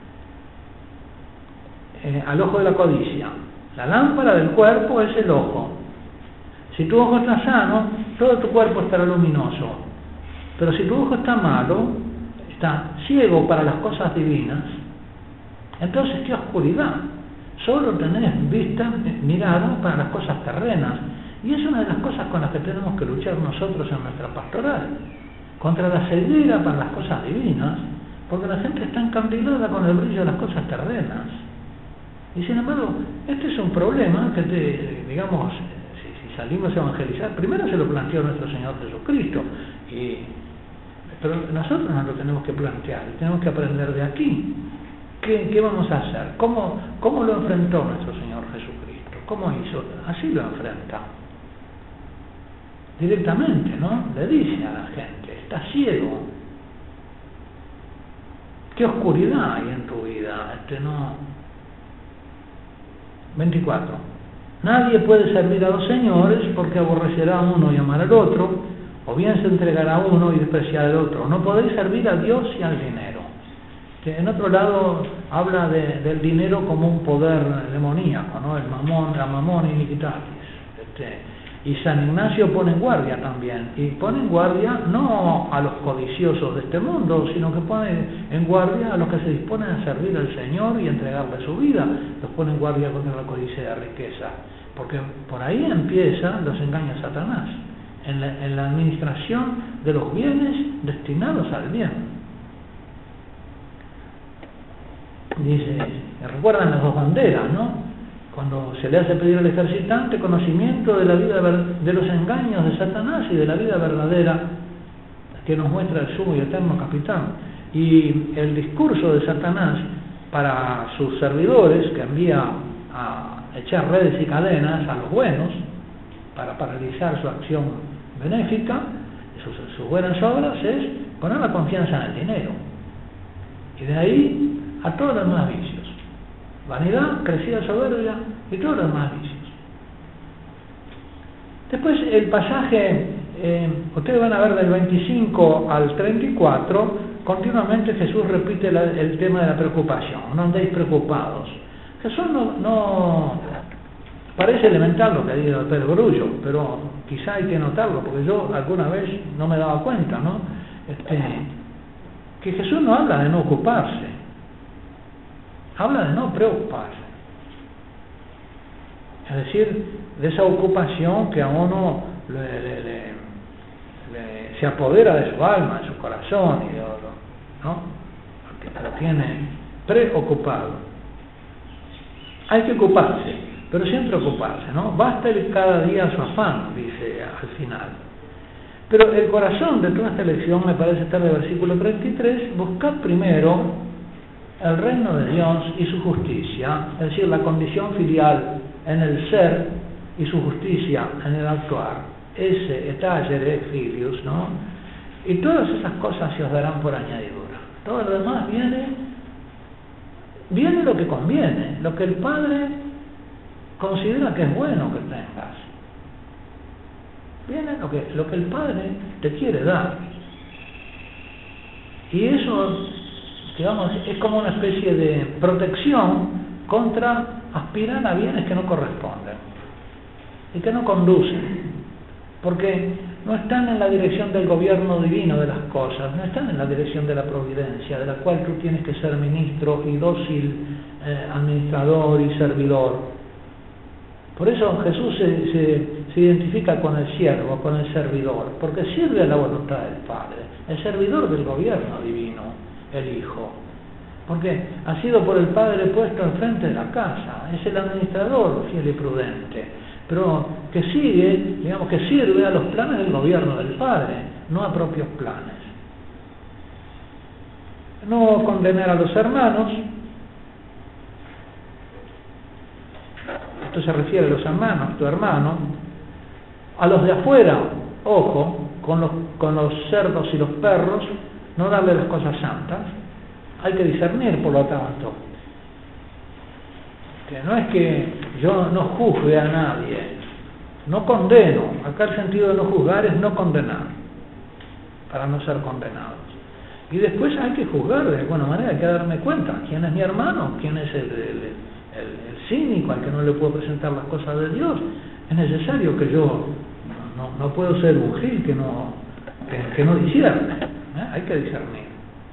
al ojo de la codicia. La lámpara del cuerpo es el ojo. Si tu ojo está sano, todo tu cuerpo estará luminoso. Pero si tu ojo está malo, está ciego para las cosas divinas, entonces qué oscuridad. Solo tenés vista, mirada para las cosas terrenas. Y es una de las cosas con las que tenemos que luchar nosotros en nuestra pastoral. Contra la ceguera para las cosas divinas, porque la gente está encandilada con el brillo de las cosas terrenas. Y sin embargo, este es un problema que, digamos, si salimos a evangelizar, primero se lo planteó nuestro Señor Jesucristo, pero nosotros nos lo tenemos que plantear, y tenemos que aprender de aquí. ¿Qué vamos a hacer? ¿Cómo lo enfrentó nuestro Señor Jesucristo? ¿Cómo hizo? Así lo enfrenta. Directamente, ¿no? Le dice a la gente, está ciego. ¿Qué oscuridad hay en tu vida? 24. Nadie puede servir a dos señores porque aborrecerá a uno y amará al otro, o bien se entregará a uno y despreciará al otro. No podéis servir a Dios y al dinero. En otro lado habla del dinero como un poder demoníaco, ¿no? El mamón, la mamón iniquitatis. Y San Ignacio pone en guardia también, y pone en guardia no a los codiciosos de este mundo, sino que pone en guardia a los que se disponen a servir al Señor y entregarle su vida, los pone en guardia contra la codicia de riqueza, porque por ahí empiezan los engaños de Satanás, en la administración de los bienes destinados al bien. Dice, recuerdan las dos banderas, ¿no? Cuando se le hace pedir al ejercitante conocimiento de la vida, de los engaños de Satanás y de la vida verdadera que nos muestra el sumo y eterno capitán. Y el discurso de Satanás para sus servidores, que envía a echar redes y cadenas a los buenos para paralizar su acción benéfica, sus buenas obras, es poner la confianza en el dinero. Y de ahí a todos los demás vicios. Vanidad, crecida soberbia y todos los demás vicios. Después el pasaje, ustedes van a ver del 25 al 34, continuamente Jesús repite el tema de la preocupación. No andéis preocupados. Jesús no parece elemental lo que dice el Pedro Grullo, pero quizá hay que notarlo, porque yo alguna vez no me daba cuenta, ¿no? Que Jesús no habla de no ocuparse. Habla de no preocuparse, es decir, de esa ocupación que a uno se apodera de su alma, de su corazón, y ¿no? Porque lo tiene preocupado. Hay que ocuparse, pero siempre ocuparse, ¿no? Basta el cada día su afán, dice al final. Pero el corazón de toda esta lección me parece estar en el versículo 33, buscad primero el reino de Dios y su justicia, es decir, la condición filial en el ser y su justicia en el actuar, ese etagere filius, ¿no? Y todas esas cosas se os darán por añadidura. Todo lo demás viene lo que conviene, lo que el Padre considera que es bueno que tengas. Viene lo que el Padre te quiere dar. Y eso, digamos, es como una especie de protección contra aspirar a bienes que no corresponden y que no conducen, porque no están en la dirección del gobierno divino de las cosas, no están en la dirección de la providencia, de la cual tú tienes que ser ministro y dócil administrador y servidor. Por eso Jesús se identifica con el siervo, con el servidor, porque sirve a la voluntad del Padre, el servidor del gobierno divino, el Hijo, porque ha sido por el Padre puesto enfrente de la casa, es el administrador fiel y prudente, pero que sigue, digamos, que sirve a los planes del gobierno del Padre, no a propios planes. No condenar a los hermanos, esto se refiere a los hermanos, tu hermano, a los de afuera, ojo, con los cerdos y los perros, no darle las cosas santas, hay que discernir por lo tanto. Que no es que yo no juzgue a nadie, no condeno, acá el sentido de no juzgar es no condenar, para no ser condenados. Y después hay que juzgar de alguna manera, hay que darme cuenta, quién es mi hermano, quién es el cínico al que no le puedo presentar las cosas de Dios. Es necesario que yo no puedo ser un gil que no discierne, hay que discernir.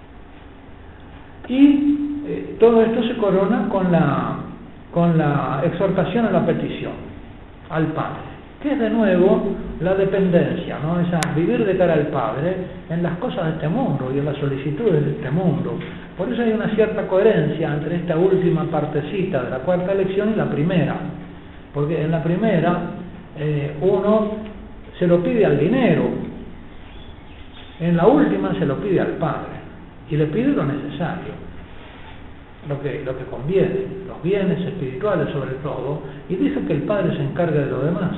Y todo esto se corona con la exhortación a la petición al Padre, que es de nuevo la dependencia, ¿no? Esa vivir de cara al Padre en las cosas de este mundo y en las solicitudes de este mundo. Por eso hay una cierta coherencia entre esta última partecita de la cuarta lección y la primera, porque en la primera uno se lo pide al dinero, en la última se lo pide al Padre y le pide lo necesario, lo que conviene, los bienes espirituales sobre todo, y dice que el Padre se encarga de lo demás.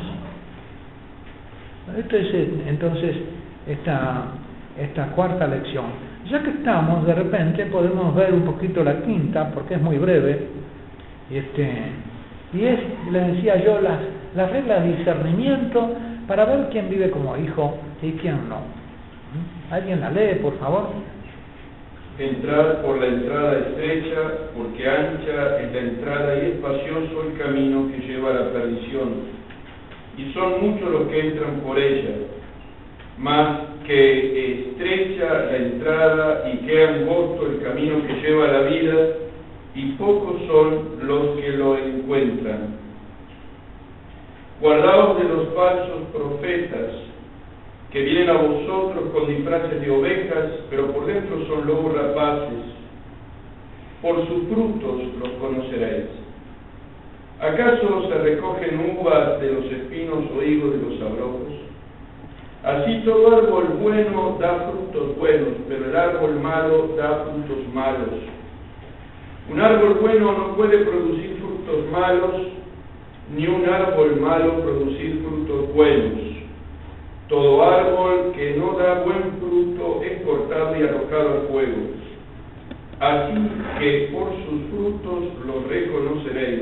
Esto es entonces esta cuarta lección. Ya que estamos, de repente podemos ver un poquito la quinta, porque es muy breve, y es, les decía yo, las reglas de discernimiento para ver quién vive como hijo y quién no. ¿Alguien la lee, por favor? Entrad por la entrada estrecha, porque ancha es la entrada y espacioso el camino que lleva a la perdición, y son muchos los que entran por ella, mas que estrecha la entrada y que angosto el camino que lleva a la vida, y pocos son los que lo encuentran. Guardaos de los falsos profetas, que vienen a vosotros con disfraces de ovejas, pero por dentro son lobos rapaces. Por sus frutos los conoceréis. ¿Acaso se recogen uvas de los espinos o higos de los abrojos? Así todo árbol bueno da frutos buenos, pero el árbol malo da frutos malos. Un árbol bueno no puede producir frutos malos, ni un árbol malo producir frutos buenos. Todo árbol que no da buen fruto es cortado y arrojado al fuego. Así que por sus frutos los reconoceréis.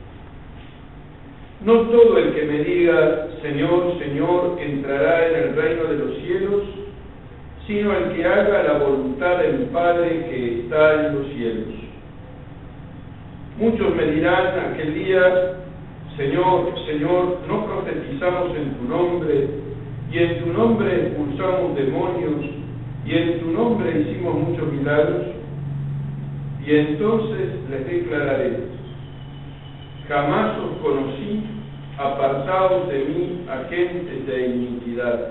No todo el que me diga, Señor, Señor, entrará en el reino de los cielos, sino el que haga la voluntad de mi Padre que está en los cielos. Muchos me dirán aquel día, Señor, Señor, ¿no profetizamos en tu nombre, y en tu nombre expulsamos demonios, y en tu nombre hicimos muchos milagros? Y entonces les declararé, jamás os conocí, apartaos de mí, agentes de iniquidad.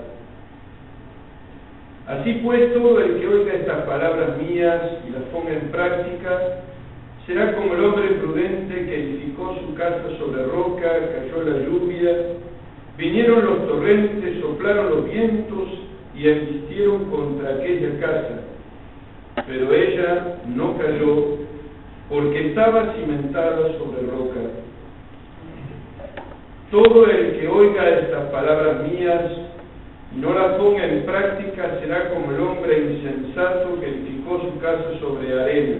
Así pues, todo el que oiga estas palabras mías y las ponga en práctica, será como el hombre prudente que edificó su casa sobre roca, cayó la lluvia, vinieron los torrentes, soplaron los vientos y embistieron contra aquella casa. Pero ella no cayó, porque estaba cimentada sobre roca. Todo el que oiga estas palabras mías y no las ponga en práctica será como el hombre insensato que edificó su casa sobre arena.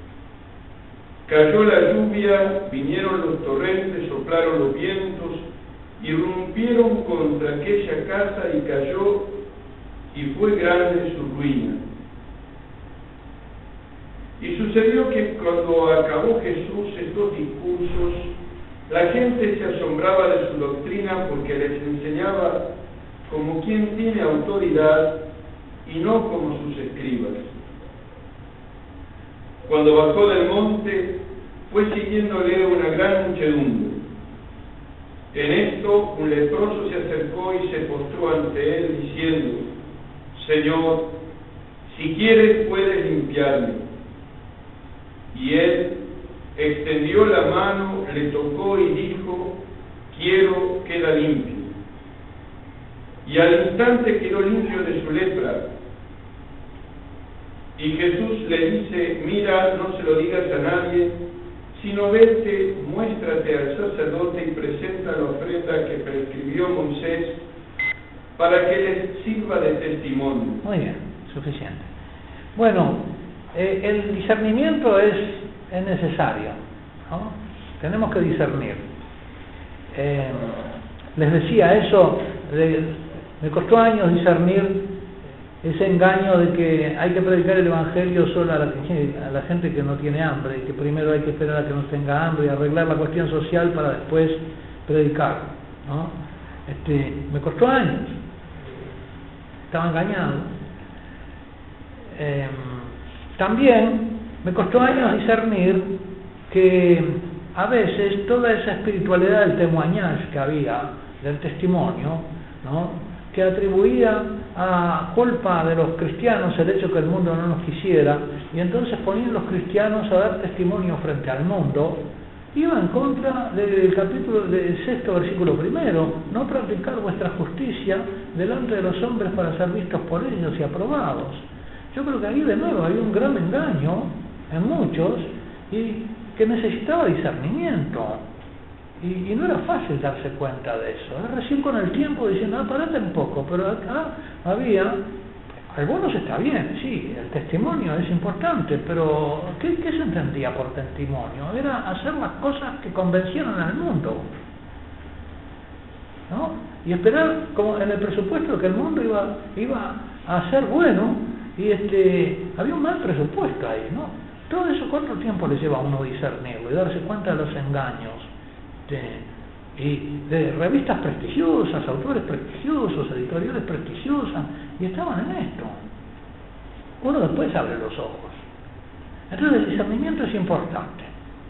Cayó la lluvia, vinieron los torrentes, soplaron los vientos, irrumpieron contra aquella casa y cayó, y fue grande su ruina. Y sucedió que cuando acabó Jesús estos discursos, la gente se asombraba de su doctrina porque les enseñaba como quien tiene autoridad y no como sus escribas. Cuando bajó del monte, fue siguiéndole una gran muchedumbre. En esto, un leproso se acercó y se postró ante él, diciendo, Señor, si quieres puedes limpiarme. Y él extendió la mano, le tocó y dijo, quiero, queda limpio. Y al instante quedó limpio de su lepra. Y Jesús le dice, mira, no se lo digas a nadie, sino vete, muéstrate al sacerdote y presenta la ofrenda que prescribió Moisés para que les sirva de testimonio. Muy bien, suficiente. Bueno, el discernimiento es necesario, ¿no? Tenemos que discernir. Les decía eso, me costó años discernir ese engaño de que hay que predicar el Evangelio solo a la gente que no tiene hambre, y que primero hay que esperar a que no tenga hambre y arreglar la cuestión social para después predicar, ¿no? Me costó años, estaba engañado. También me costó años discernir que a veces toda esa espiritualidad del témoignage que había, del testimonio, ¿no?, que atribuía a culpa de los cristianos el hecho que el mundo no nos quisiera, y entonces ponían los cristianos a dar testimonio frente al mundo, iba en contra del capítulo del 6, versículo 1, no practicar vuestra justicia delante de los hombres para ser vistos por ellos y aprobados. Yo creo que ahí de nuevo hay un gran engaño en muchos y que necesitaba discernimiento. Y no era fácil darse cuenta de eso. Recién con el tiempo diciendo, parate un poco, pero acá había, algunos está bien, sí, el testimonio es importante, pero ¿qué se entendía por testimonio? Era hacer las cosas que convencieron al mundo, ¿no? Y esperar, como en el presupuesto, que el mundo iba a ser bueno, y había un mal presupuesto ahí, ¿no? Todo eso, ¿cuánto tiempo le lleva a uno discernirlo y darse cuenta de los engaños? y de revistas prestigiosas, autores prestigiosos, editoriales prestigiosas, y estaban en esto. Uno después abre los ojos. Entonces el discernimiento es importante.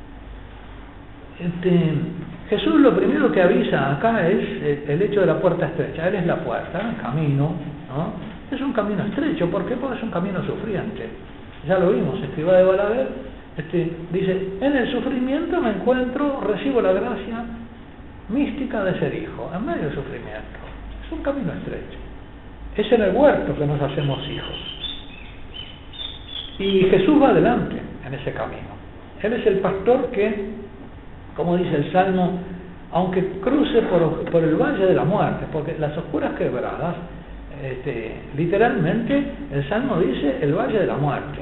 Jesús lo primero que avisa acá es el hecho de la puerta estrecha. Él es la puerta, el camino, ¿no? Es un camino estrecho. ¿Por qué? Porque es un camino sufriente. Ya lo vimos, Escribá de Balaguer dice, en el sufrimiento me encuentro, recibo la gracia mística de ser hijo, en medio del sufrimiento. Es un camino estrecho. Es en el huerto que nos hacemos hijos. Y Jesús va adelante en ese camino. Él es el pastor que, como dice el Salmo, aunque cruce por el valle de la muerte, porque las oscuras quebradas, literalmente el Salmo dice el valle de la muerte.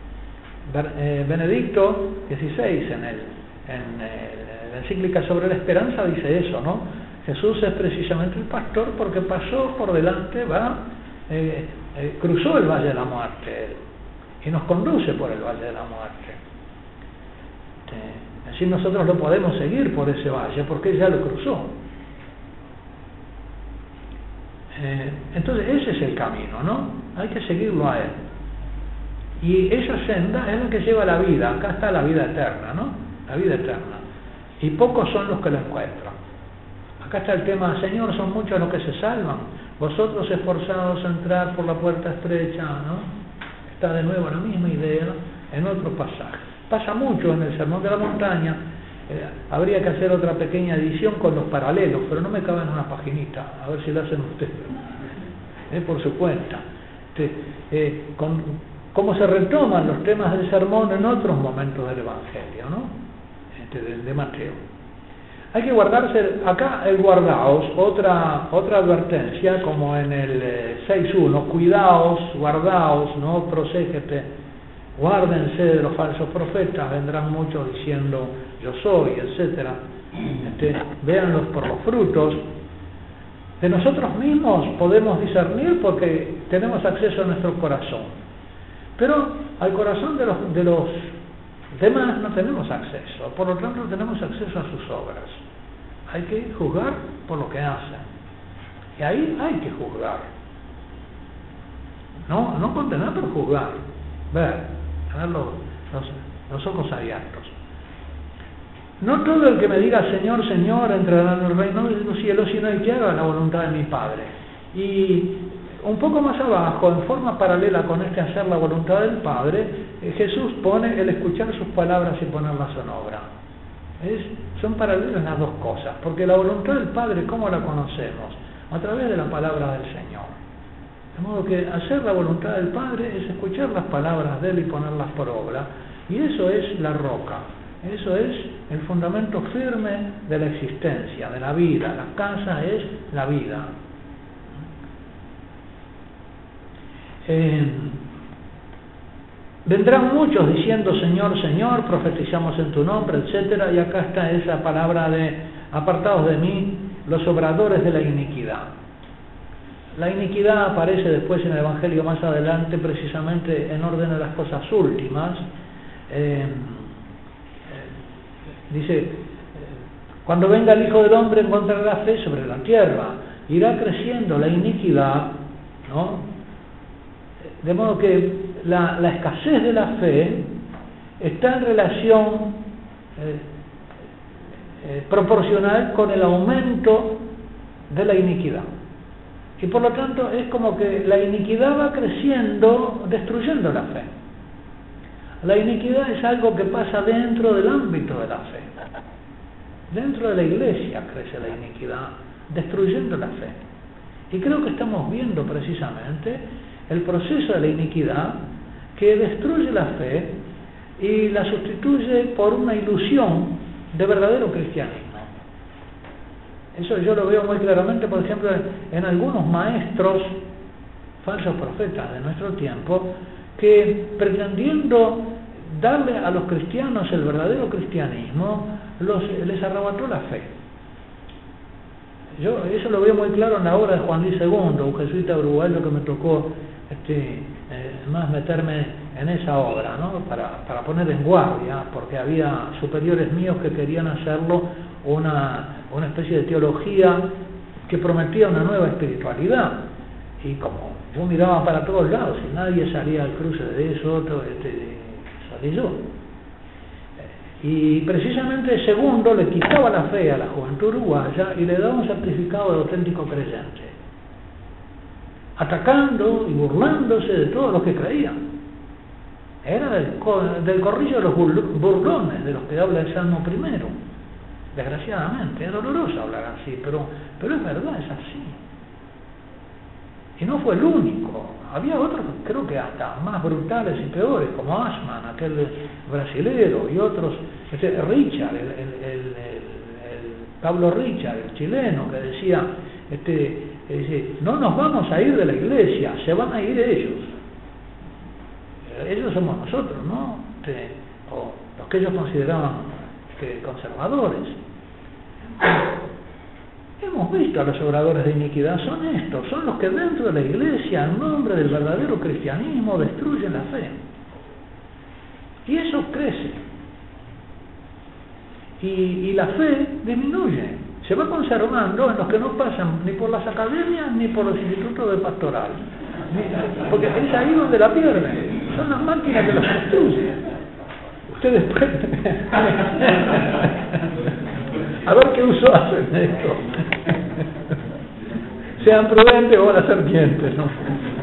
Benedicto XVI en la encíclica sobre la esperanza dice eso, ¿no? Jesús es precisamente el pastor porque pasó por delante, cruzó el valle de la muerte y nos conduce por el valle de la muerte. Así nosotros lo podemos seguir por ese valle porque Él ya lo cruzó. Entonces ese es el camino, ¿no? Hay que seguirlo a Él. Y esa senda es la que lleva a la vida. Acá está la vida eterna, ¿no? La vida eterna. Y pocos son los que la encuentran. Acá está el tema, Señor, son muchos los que se salvan. Vosotros esforzados a entrar por la puerta estrecha, ¿no? Está de nuevo la misma idea en otro pasaje. Pasa mucho en el Sermón de la Montaña. Habría que hacer otra pequeña edición con los paralelos, pero no me cabe en una paginita. A ver si lo hacen ustedes. Por su cuenta. Cómo se retoman los temas del sermón en otros momentos del Evangelio, ¿no? De Mateo. Hay que guardarse, acá el guardaos, otra advertencia, como en el 6.1, cuidaos, guardaos, no proségete, guárdense de los falsos profetas, vendrán muchos diciendo yo soy, etc. Véanlos por los frutos. De nosotros mismos podemos discernir porque tenemos acceso a nuestro corazón, pero al corazón de los demás no tenemos acceso, por lo tanto tenemos acceso a sus obras. Hay que juzgar por lo que hacen, y ahí hay que juzgar, no condenar, pero juzgar, tener los ojos abiertos. No todo el que me diga Señor, Señor entrará en el reino de los cielos, sino el que haga la voluntad de mi Padre. Y un poco más abajo, en forma paralela con hacer la voluntad del Padre, Jesús pone el escuchar sus palabras y ponerlas en obra. Son paralelas las dos cosas, porque la voluntad del Padre, ¿cómo la conocemos? A través de la palabra del Señor. De modo que hacer la voluntad del Padre es escuchar las palabras de Él y ponerlas por obra, y eso es la roca, eso es el fundamento firme de la existencia, de la vida. La casa es la vida. Vendrán muchos diciendo Señor, Señor, profetizamos en tu nombre, etcétera, y acá está esa palabra de apartados de mí, los obradores de la iniquidad. La iniquidad aparece después en el Evangelio más adelante, precisamente en orden a las cosas últimas. Dice, cuando venga el Hijo del Hombre encontrará fe sobre la tierra, irá creciendo la iniquidad, ¿no? De modo que la escasez de la fe está en relación proporcional con el aumento de la iniquidad. Y por lo tanto es como que la iniquidad va creciendo, destruyendo la fe. La iniquidad es algo que pasa dentro del ámbito de la fe. Dentro de la iglesia crece la iniquidad, destruyendo la fe. Y creo que estamos viendo precisamente el proceso de la iniquidad que destruye la fe y la sustituye por una ilusión de verdadero cristianismo. Eso yo lo veo muy claramente, por ejemplo, en algunos maestros, falsos profetas de nuestro tiempo, que pretendiendo darle a los cristianos el verdadero cristianismo, les arrebató la fe. Yo eso lo veo muy claro en la obra de Juan Luis II, un jesuita uruguayo que me tocó más meterme en esa obra, ¿no? Para poner en guardia, porque había superiores míos que querían hacerlo una especie de teología que prometía una nueva espiritualidad. Y como yo miraba para todos lados y nadie salía al cruce de eso, salí yo. Y precisamente el segundo le quitaba la fe a la juventud uruguaya y le daba un certificado de auténtico creyente, atacando y burlándose de todos los que creían. Era del corrillo de los burlones, de los que habla el Salmo primero. Desgraciadamente, es doloroso hablar así, pero es verdad, es así. Y no fue el único, había otros, creo que hasta más brutales y peores, como Ashman, aquel brasilero, y otros, Richard, el Pablo Richard, el chileno, que decía, no nos vamos a ir de la iglesia, se van a ir ellos. Ellos somos nosotros, ¿no? O los que ellos consideraban conservadores. Hemos visto a los obradores de iniquidad, son estos, son los que dentro de la iglesia, en nombre del verdadero cristianismo, destruyen la fe. Y eso crece. Y la fe disminuye, se va conservando en los que no pasan ni por las academias ni por los institutos de pastoral. Porque es ahí donde la pierden, son las máquinas que los destruyen. Ustedes pueden... A ver qué uso hacen de esto. Sean prudentes o van a ser dientes, ¿no?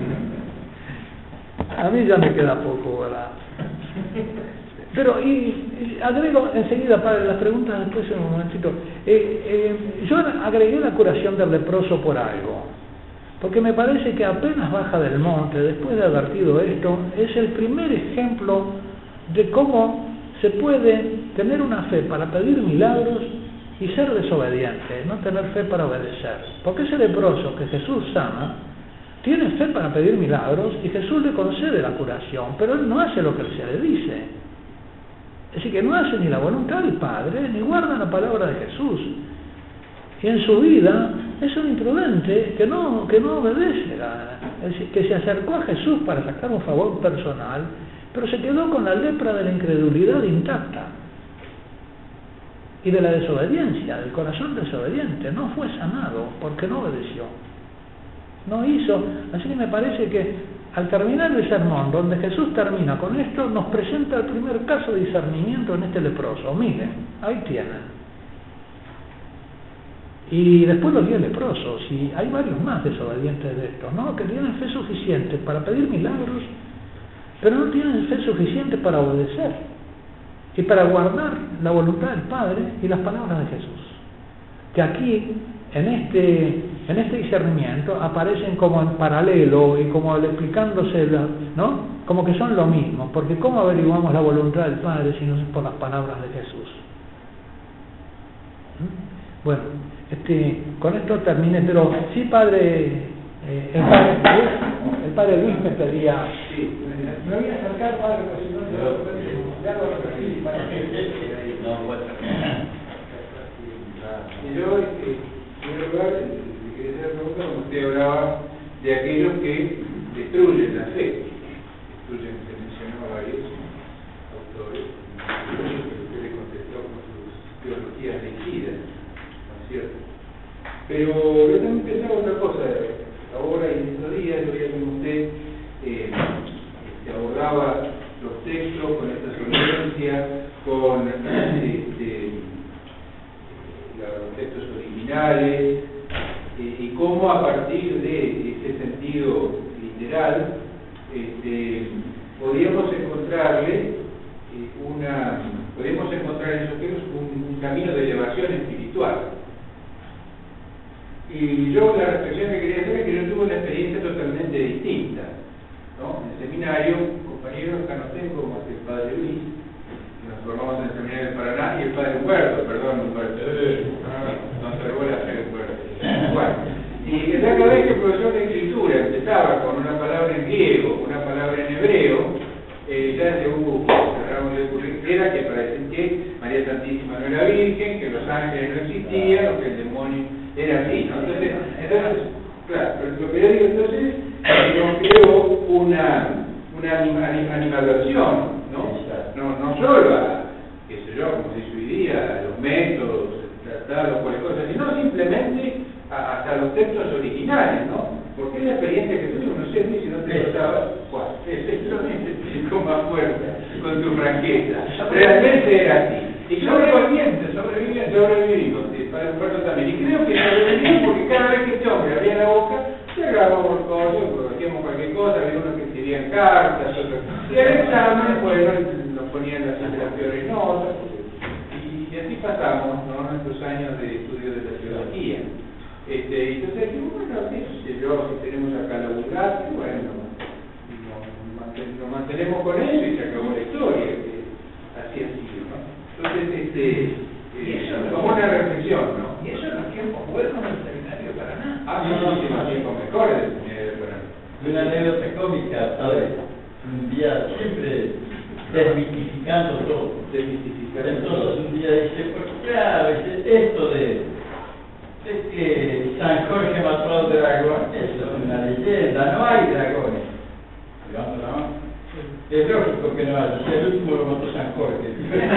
A mí ya me queda poco, ¿verdad? Pero, y agrego enseguida para las preguntas después en un momentito. Yo agregué la curación del leproso por algo, porque me parece que apenas baja del monte, después de advertido esto, es el primer ejemplo de cómo se puede tener una fe para pedir milagros y ser desobediente, no tener fe para obedecer. Porque ese leproso que Jesús sana, tiene fe para pedir milagros y Jesús le concede la curación, pero él no hace lo que se le dice. Es decir, que no hace ni la voluntad del Padre, ni guarda la palabra de Jesús. Y en su vida es un imprudente que no obedece, es decir, que se acercó a Jesús para sacar un favor personal, pero se quedó con la lepra de la incredulidad intacta y de la desobediencia, del corazón desobediente. No fue sanado porque no obedeció, no hizo. Así que me parece que al terminar el sermón, donde Jesús termina con esto, nos presenta el primer caso de discernimiento en este leproso. Miren, ahí tienen. Y después los 10 leprosos, y hay varios más desobedientes de estos, ¿no? Que tienen fe suficiente para pedir milagros, pero no tienen fe suficiente para obedecer y para guardar la voluntad del Padre y las palabras de Jesús, que aquí en este discernimiento aparecen como en paralelo y como explicándose, ¿no? Como que son lo mismo, porque ¿cómo averiguamos la voluntad del Padre si no es por las palabras de Jesús? Bueno, con esto terminé, pero sí, padre, el padre Luis me pedía... Sí, me voy a acercar, padre, porque si no, ya lo repetí para que... Y yo, en primer lugar, quería hacer una pregunta, como usted hablaba de aquellos que destruyen la fe. Destruyen, se mencionó a varios autores, que usted le contestó con sus teologías elegidas, ¿no es cierto? Pero yo también pensaba otra cosa, ahora y en estos días, yo veía como usted abordaba los textos con esta solvencia, con los textos originales, y cómo a partir de ese sentido literal podríamos encontrarle podemos encontrar en esos textos un camino de elevación espiritual. Y yo la reflexión que quería hacer es que yo tuve una experiencia totalmente distinta, ¿no? En el seminario, compañeros, acá no tengo más que el padre Luis, nos formamos en el seminario de Paraná, y el padre Humberto, nos tragó la fe Humberto. Bueno, y cada vez que el profesor de escritura empezaba con una palabra en griego, una palabra en hebreo, ya se cerramos el currículum, era que para decir que María Santísima no era virgen, que los ángeles no existían, o que el demonio era así, ¿no? Entonces claro, pero lo que yo digo entonces, nos creó una animadversión adoración, ¿no? No solo a, qué sé yo, como se dice hoy día, a los métodos, tratados, cualquier cosa, sino simplemente hasta los textos originales, ¿no? Porque es la experiencia que tuvimos, no sé si no te gustaba, con más fuerza, con tu franqueza. Realmente era así. Y sobrevivimos, para el puerto también. Y creo que sobrevivimos porque cada vez que este hombre abría la boca, se agarraba por cosas, hacíamos cualquier cosa, había unos que escribían cartas, otros. Y al examen, bueno, nos ponían las peores notas, y así pasamos, ¿no? Nuestros años de estudio de la teología. Entonces, bueno, si tenemos acá la vulgata, bueno, nos mantenemos con eso y se acabó la historia, así ha sido, ¿no? Entonces, como una reflexión, ¿no? Y eso en los tiempos buenos del seminario de Paraná. Muchísimos tiempos mejores del seminario de Paraná. Una anécdota cómica, ¿sabes? Un día siempre desmitificando todo. Entonces un día dice, pues claro, esto de que San Jorge mató al dragón, eso es una leyenda, no hay dragones. Levanta la mano. Es lógico que no haya, si el último lo mató San Jorge.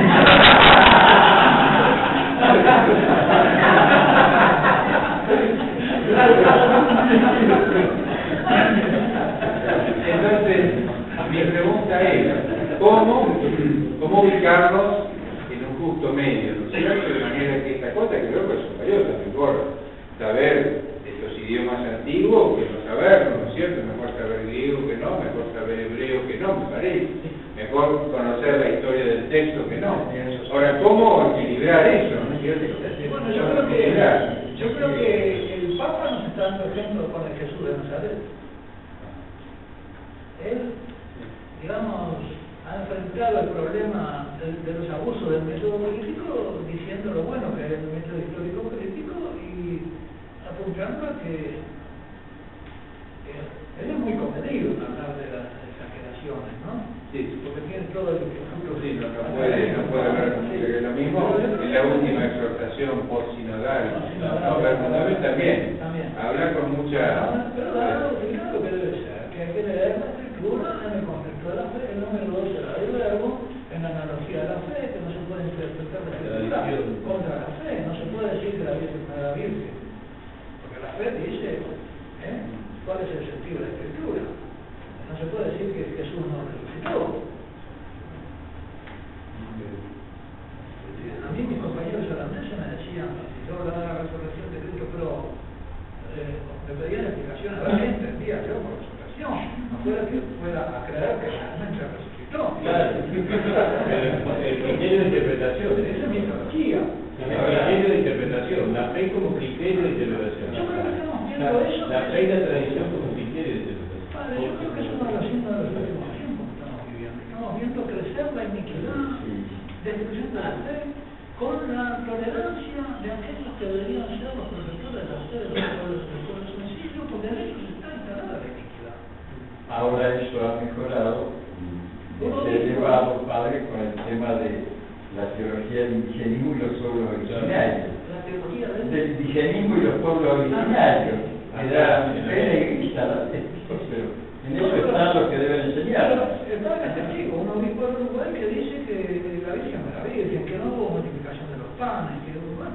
Entonces, mi pregunta es, ¿cómo ubicarnos en un justo medio? ¿No es cierto? De manera que esta cosa, que creo que es valiosa, mejor saber estos idiomas antiguos que no saberlos, ¿no es cierto? Mejor saber griego que no, mejor saber hebreo que no, me parece. Mejor conocer la historia del texto que no. Ahora, ¿cómo equilibrar eso? ¿No es cierto? Bueno, yo creo que el Papa nos está dando ejemplo con el Jesús de Nazaret. Él, digamos, ha enfrentado el problema de los abusos del método político diciendo lo bueno que es el método histórico político y apuntando a que él es muy comedido en hablar de las exageraciones, ¿no? Sí. Porque tiene todo el futuro. Sí, no puede haber lo mismo en la última exhortación post-sinodal. Pero también. Hablar con mucha... Pero claro lo que debe ser, que hay que leer la escritura en el concepto de la fe, el número 2 será el verbo, en la analogía de la fe, que no se puede interpretar la escritura contra la fe, no se puede decir que la Virgen no era virgen, porque la fe dice, ¿cuál es el sentido de la escritura? No se puede decir que Jesús no resucitó. A mí mis compañeros holandeses me decían, si yo hablaba de la resurrección de Cristo, pero me pedían explicaciones a la gente, entendía yo por resurrección, no fuera que fuera a creer que realmente resucitó. Claro, el criterio de interpretación. Esa es mi teología. El criterio de interpretación, la fe como criterio de interpretación. Yo creo que estamos viendo eso. La fe y la tradición como criterio de interpretación. Padre, yo creo que es uno de los signos de los últimos tiempos que estamos viviendo. Estamos viendo crecer la iniquidad, destrucción de la fe, con la tolerancia de aquellos que deberían ser los protectores de la fe de los pueblos sencillos, porque en ellos está instalada la iniquidad. Ahora eso ha mejorado y se ha llevado, padre, con el tema de la teología del indigenismo y los pueblos originarios. La teología del indigenismo y los pueblos originarios. Era peregrina la fe, pero en eso está lo que deben enseñar. El padre es testigo, un obispo de Uruguay que dice que la Virgen era virgen, que no hubo multiplicación de los panes, que bueno,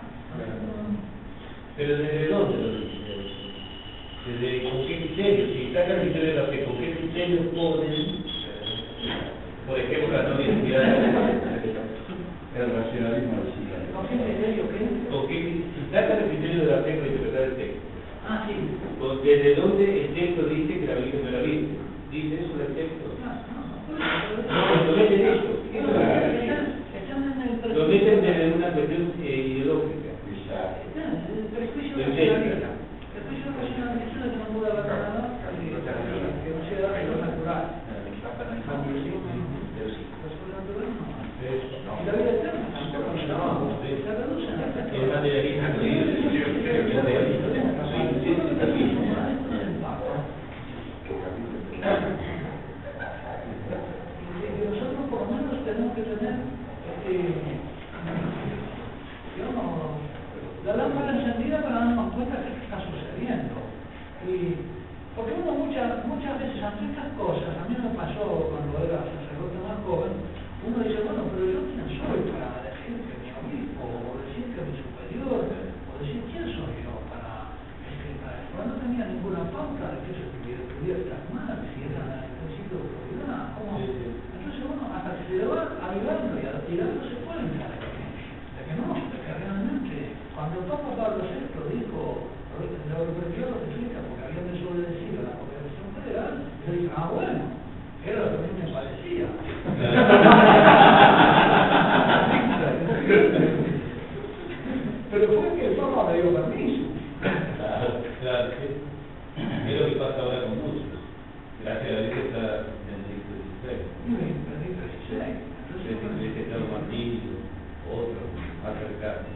Pero ¿desde dónde lo dice? ¿Con qué criterio? Si está el criterio de la fe, ¿con qué criterio ponen, por ejemplo, la no identidad? El racionalismo del siglo. ¿Con qué criterio qué? Si saca el criterio de la fe para interpretar el texto. Ah, sí. ¿Desde dónde el texto dice que la Virgen no era virgen? ¿Dice eso el texto? No meten eso. Lo meten desde una cuestión ideológica. El prejuicio racionalista. El prejuicio racionalista de que no puede haber nada que no sea lo natural. Y la vida eterna tampoco se reduce a esta. El materialismo. Nosotros por lo menos tenemos que tener digamos, la lámpara encendida para darnos cuenta de qué está sucediendo. Porque uno muchas veces ante estas cosas, a mí me pasó cuando era Benedicto XVI. Entonces, Estado Martín, otro, acercar.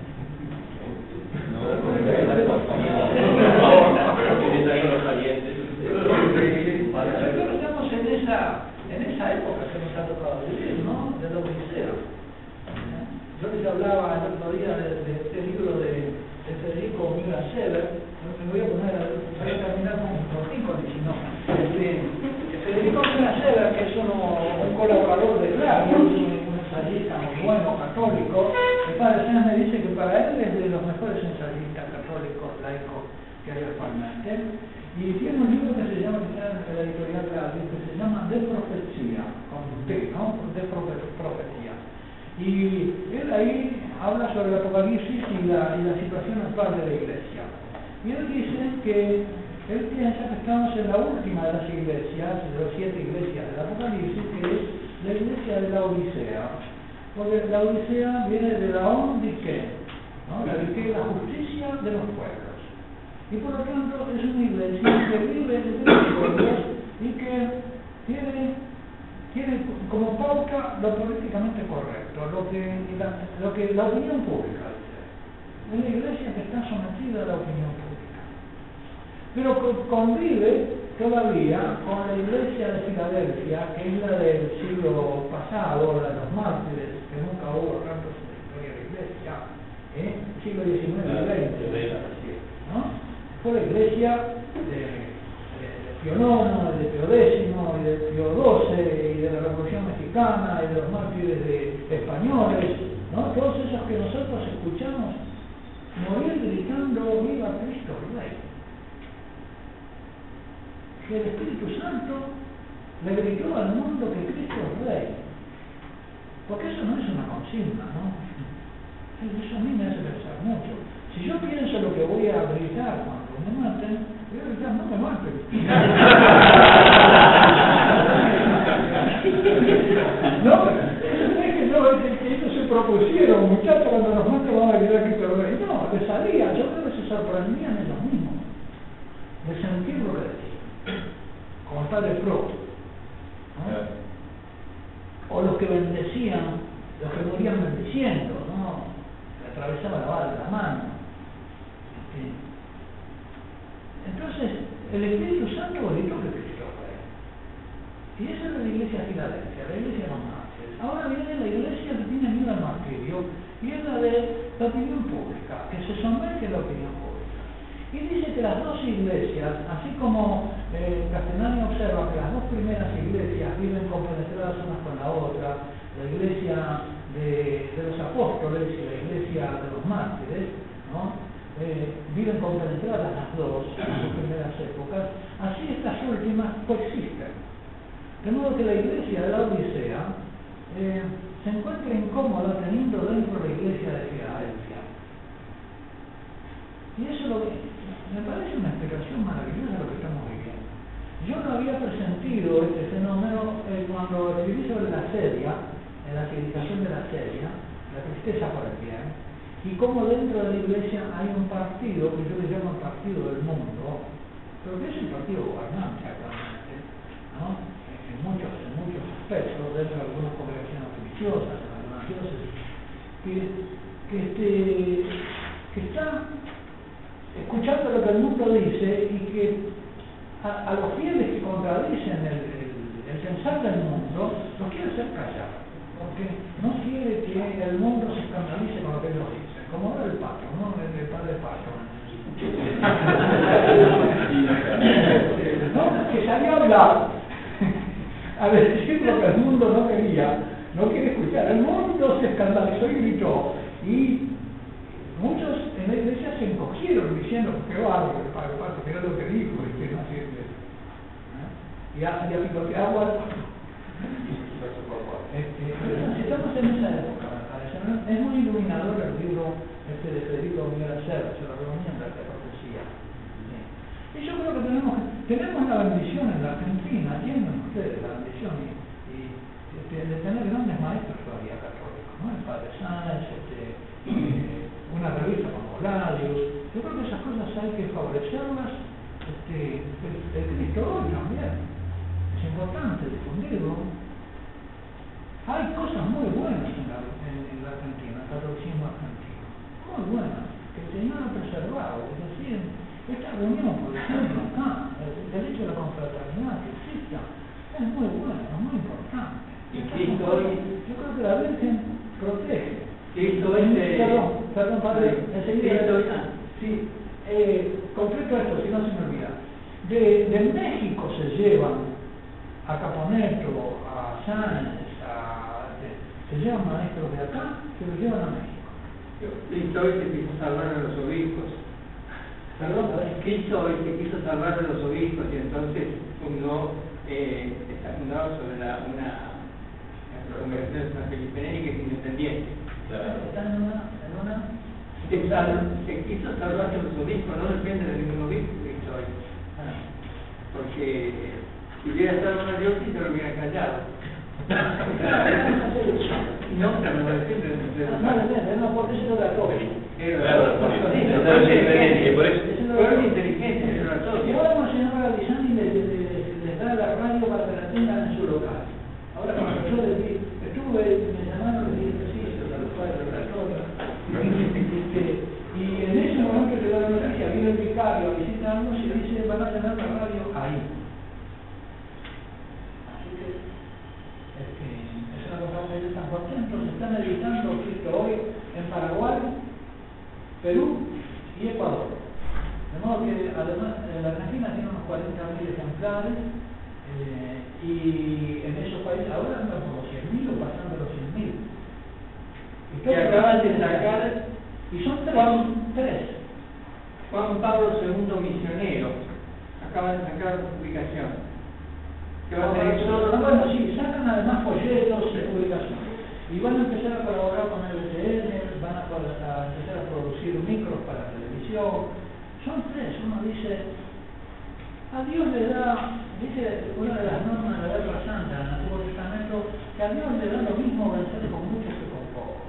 Estamos en esa época que nos ha tocado vivir, ¿no? De los liceos. Yo les hablaba el otro día de este libro de Federico Müller Sever. Me voy a poner a terminar con Rincones, si no. Federico Müller Sever, que es un colaborador de Clario, un ensayista muy bueno, católico. El padre Sáenz me dice que para él es de los mejores ensayistas católicos, laicos que hay actualmente. Y tiene un libro que se llama, que está en la editorial Clario, que se llama De Profecía, con T, ¿no? De Profecía. Y él ahí habla sobre el Apocalipsis y la situación actual de la Iglesia. Y él dice que él piensa que estamos en la última de las iglesias, de las 7 iglesias del Apocalipsis, que es la iglesia de la Odisea. Porque la Odisea viene de la Ondique, ¿no? La Odisea, la justicia de los pueblos. Y por lo tanto es una iglesia que vive de los pueblos y que tiene como pauta lo políticamente correcto, lo que la opinión pública dice. Es una iglesia que está sometida a la opinión pública. Pero convive todavía con la iglesia de Filadelfia, que es la del siglo pasado, la de los mártires, que nunca hubo tantos en la historia de la iglesia, siglo XIX y XX, ¿no? Fue la iglesia de Pío IX, de Pío X, y de Pío XII, y de la Revolución Mexicana, y de los mártires españoles, ¿no? Todos esos que nosotros escuchamos morir gritando ¡Viva Cristo Rey! Que el Espíritu Santo le gritó al mundo que Cristo es Rey. Porque eso no es una consigna, ¿no? Eso a mí me hace pensar mucho. Si yo pienso lo que voy a gritar cuando me maten, voy a gritar, no me maten. No, es que ellos se propusieron, muchachos, cuando nos maten vamos a gritar Cristo es Rey. No, les salía, yo creo que se sorprendían ellos mismos de sentir lo que decían. Como el padre Pro, ¿no? O los que bendecían, los que morían bendiciendo, ¿no? Le atravesaba la bala de la mano. Entonces, el Espíritu Santo gritó que Cristo fue. Y esa es la iglesia de Filadelfia, la iglesia de los mártires. Ahora viene la iglesia que tiene miedo al martirio, y es la de la opinión pública, que se somete a la opinión pública. Y dice que las dos iglesias, así como Castellani observa que las dos primeras iglesias viven compenetradas unas con la otra, la iglesia de los apóstoles y la iglesia de los mártires, ¿no? Viven compenetradas las dos en sus primeras épocas, así estas últimas coexisten. De modo que la iglesia de la Odisea se encuentra incómoda teniendo dentro la iglesia de Filadelfia. Y eso me parece una explicación maravillosa de lo que estamos viviendo. Yo no había presentido este fenómeno cuando escribí sobre la sedia, en la civilización de la sedia, la tristeza por el bien, y cómo dentro de la iglesia hay un partido, que yo le llamo el partido del mundo, pero que es el partido gobernante actualmente, ¿no? En muchos aspectos, dentro de algunas congregaciones religiosas, en algunas diócesis, que está escuchando lo que el mundo dice y que a los fieles que contradicen el pensar del mundo los quiere hacer callar, porque no quiere que el mundo se escandalice con lo que ellos dicen, como era el Pato, ¿no? El padre Pato, ¿no? Que salió a hablar a decir lo que el mundo no quería, no quiere escuchar. El mundo se escandalizó y gritó, y muchos en la iglesia se encogieron diciendo que bárbaro el padre Pato, que era lo que dijo, y que no sirve. Y a picotear agua. Estamos en esa época, me parece. Es muy iluminador el libro de Federico Müller Sever, se lo recomiendo, esta profecía. Y yo creo que tenemos la bendición en la Argentina, tienen ustedes la bendición de tener grandes maestros todavía católicos, ¿no? El padre Sáenz, una revista como Gladius. Yo creo que esas cosas hay que favorecerlas, el Cristo hoy también. Es importante difundirlo. reunión, por ejemplo, acá, el derecho a la confraternidad que exista, es muy bueno, es muy importante. Y Cristo hoy, yo creo que la Virgen protege. Cristo es Perdón, padre, enseguida. Cristo Sí, concreto esto, si no se me olvida. De México se llevan a Caponetto, a Sáenz, se llevan maestros de acá, se los llevan a México. Cristo hoy se quiso salvar a los obispos. Perdón, Cristo hoy se quiso salvar a los obispos y entonces está fundado sobre una congregación de San Felipe Neri que es independiente. Están en una Se quiso salvar a los obispos, no depende de ningún obispo Cristo hoy. Porque si hubiera estado en la diócesis se lo hubiera callado. No, pero no depende no, porque eso era todo. Fueron inteligentes, era todo. Y ahora Monseñor Galizani les da la radio para que la tengan en su local. Ahora cuando yo me llamaron, les di ejercicios a los padres de la historia. Y en ese momento que da la noticia, viene el vicario a visitarnos y dice, van a tener la radio ahí. Así que, es una cosa que ellos están contentos, están editando Cristo hoy en Paraguay, Perú y Ecuador. De modo que además la Argentina tiene unos 40.000 ejemplares y en esos países ahora andan por los 100.000 o pasando los 100.000. Y acaban de sacar, y son tres. Juan Pablo II misionero, acaba de sacar publicación. Que va a tener Bueno, sí, sacan además folletos y publicaciones. Y van a empezar a colaborar con el ETN, van a empezar a producir micros para televisión. Son tres, uno dice, a Dios le da, dice una de las normas de la Guerra Santa en el Antiguo Testamento, que a Dios le da lo mismo vencer con muchos que con pocos.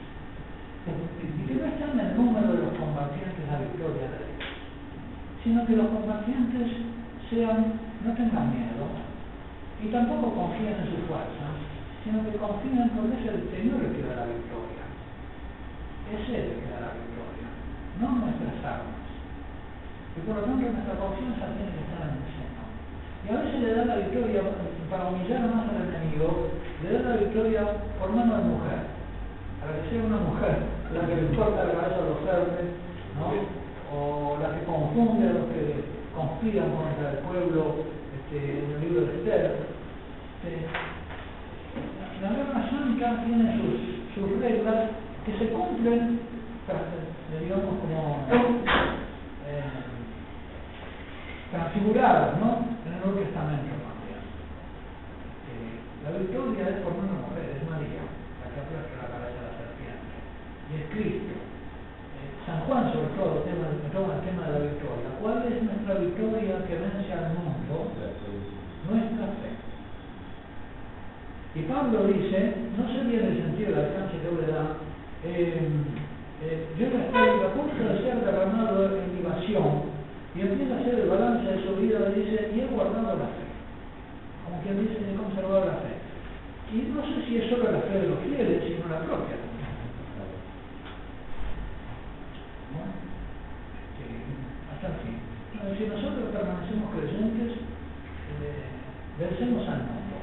Y que no está en el número de los combatientes la victoria de Dios, sino que los combatientes no tengan miedo, y tampoco confíen en su fuerza, sino que confíen porque es el Señor el que da la victoria. Es Él el que da la victoria, no nuestras armas. Y por lo tanto nuestra confianza tiene que estar en el Señor. Y a veces le da la victoria, para humillar más al enemigo, le da la victoria por mano de mujer. Para que sea una mujer la que le corta la cabeza a los cerdos, ¿no? O la que confunde a los que conspiran contra el pueblo en el libro de Esther. La Guerra Santa tiene sus reglas que se cumplen, digamos, como transfiguradas, ¿no? En el Nuevo Testamento también. La victoria es por una mujer, es María, la que aplasta la cabeza de la serpiente. Y es Cristo. San Juan, sobre todo, toma el tema de la victoria. ¿Cuál es nuestra victoria que vence al mundo? Nuestra fe. Y Pablo dice, no sé bien el sentido del alcance que le da, yo no estoy a punto de ser derramado en libación, y empieza a hacer el balance de su vida y dice, y he guardado la fe. Como quien dice, he conservado la fe. Y no sé si es solo la fe de los fieles, sino la propia. Bueno, hasta el fin. Si nosotros permanecemos creyentes, vencemos al mundo.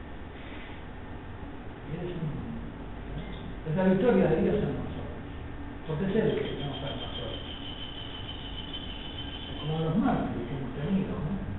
Y es la victoria de Dios en nosotros. Porque es Él que nos da nosotros. Como los mártires que hemos tenido, ¿no?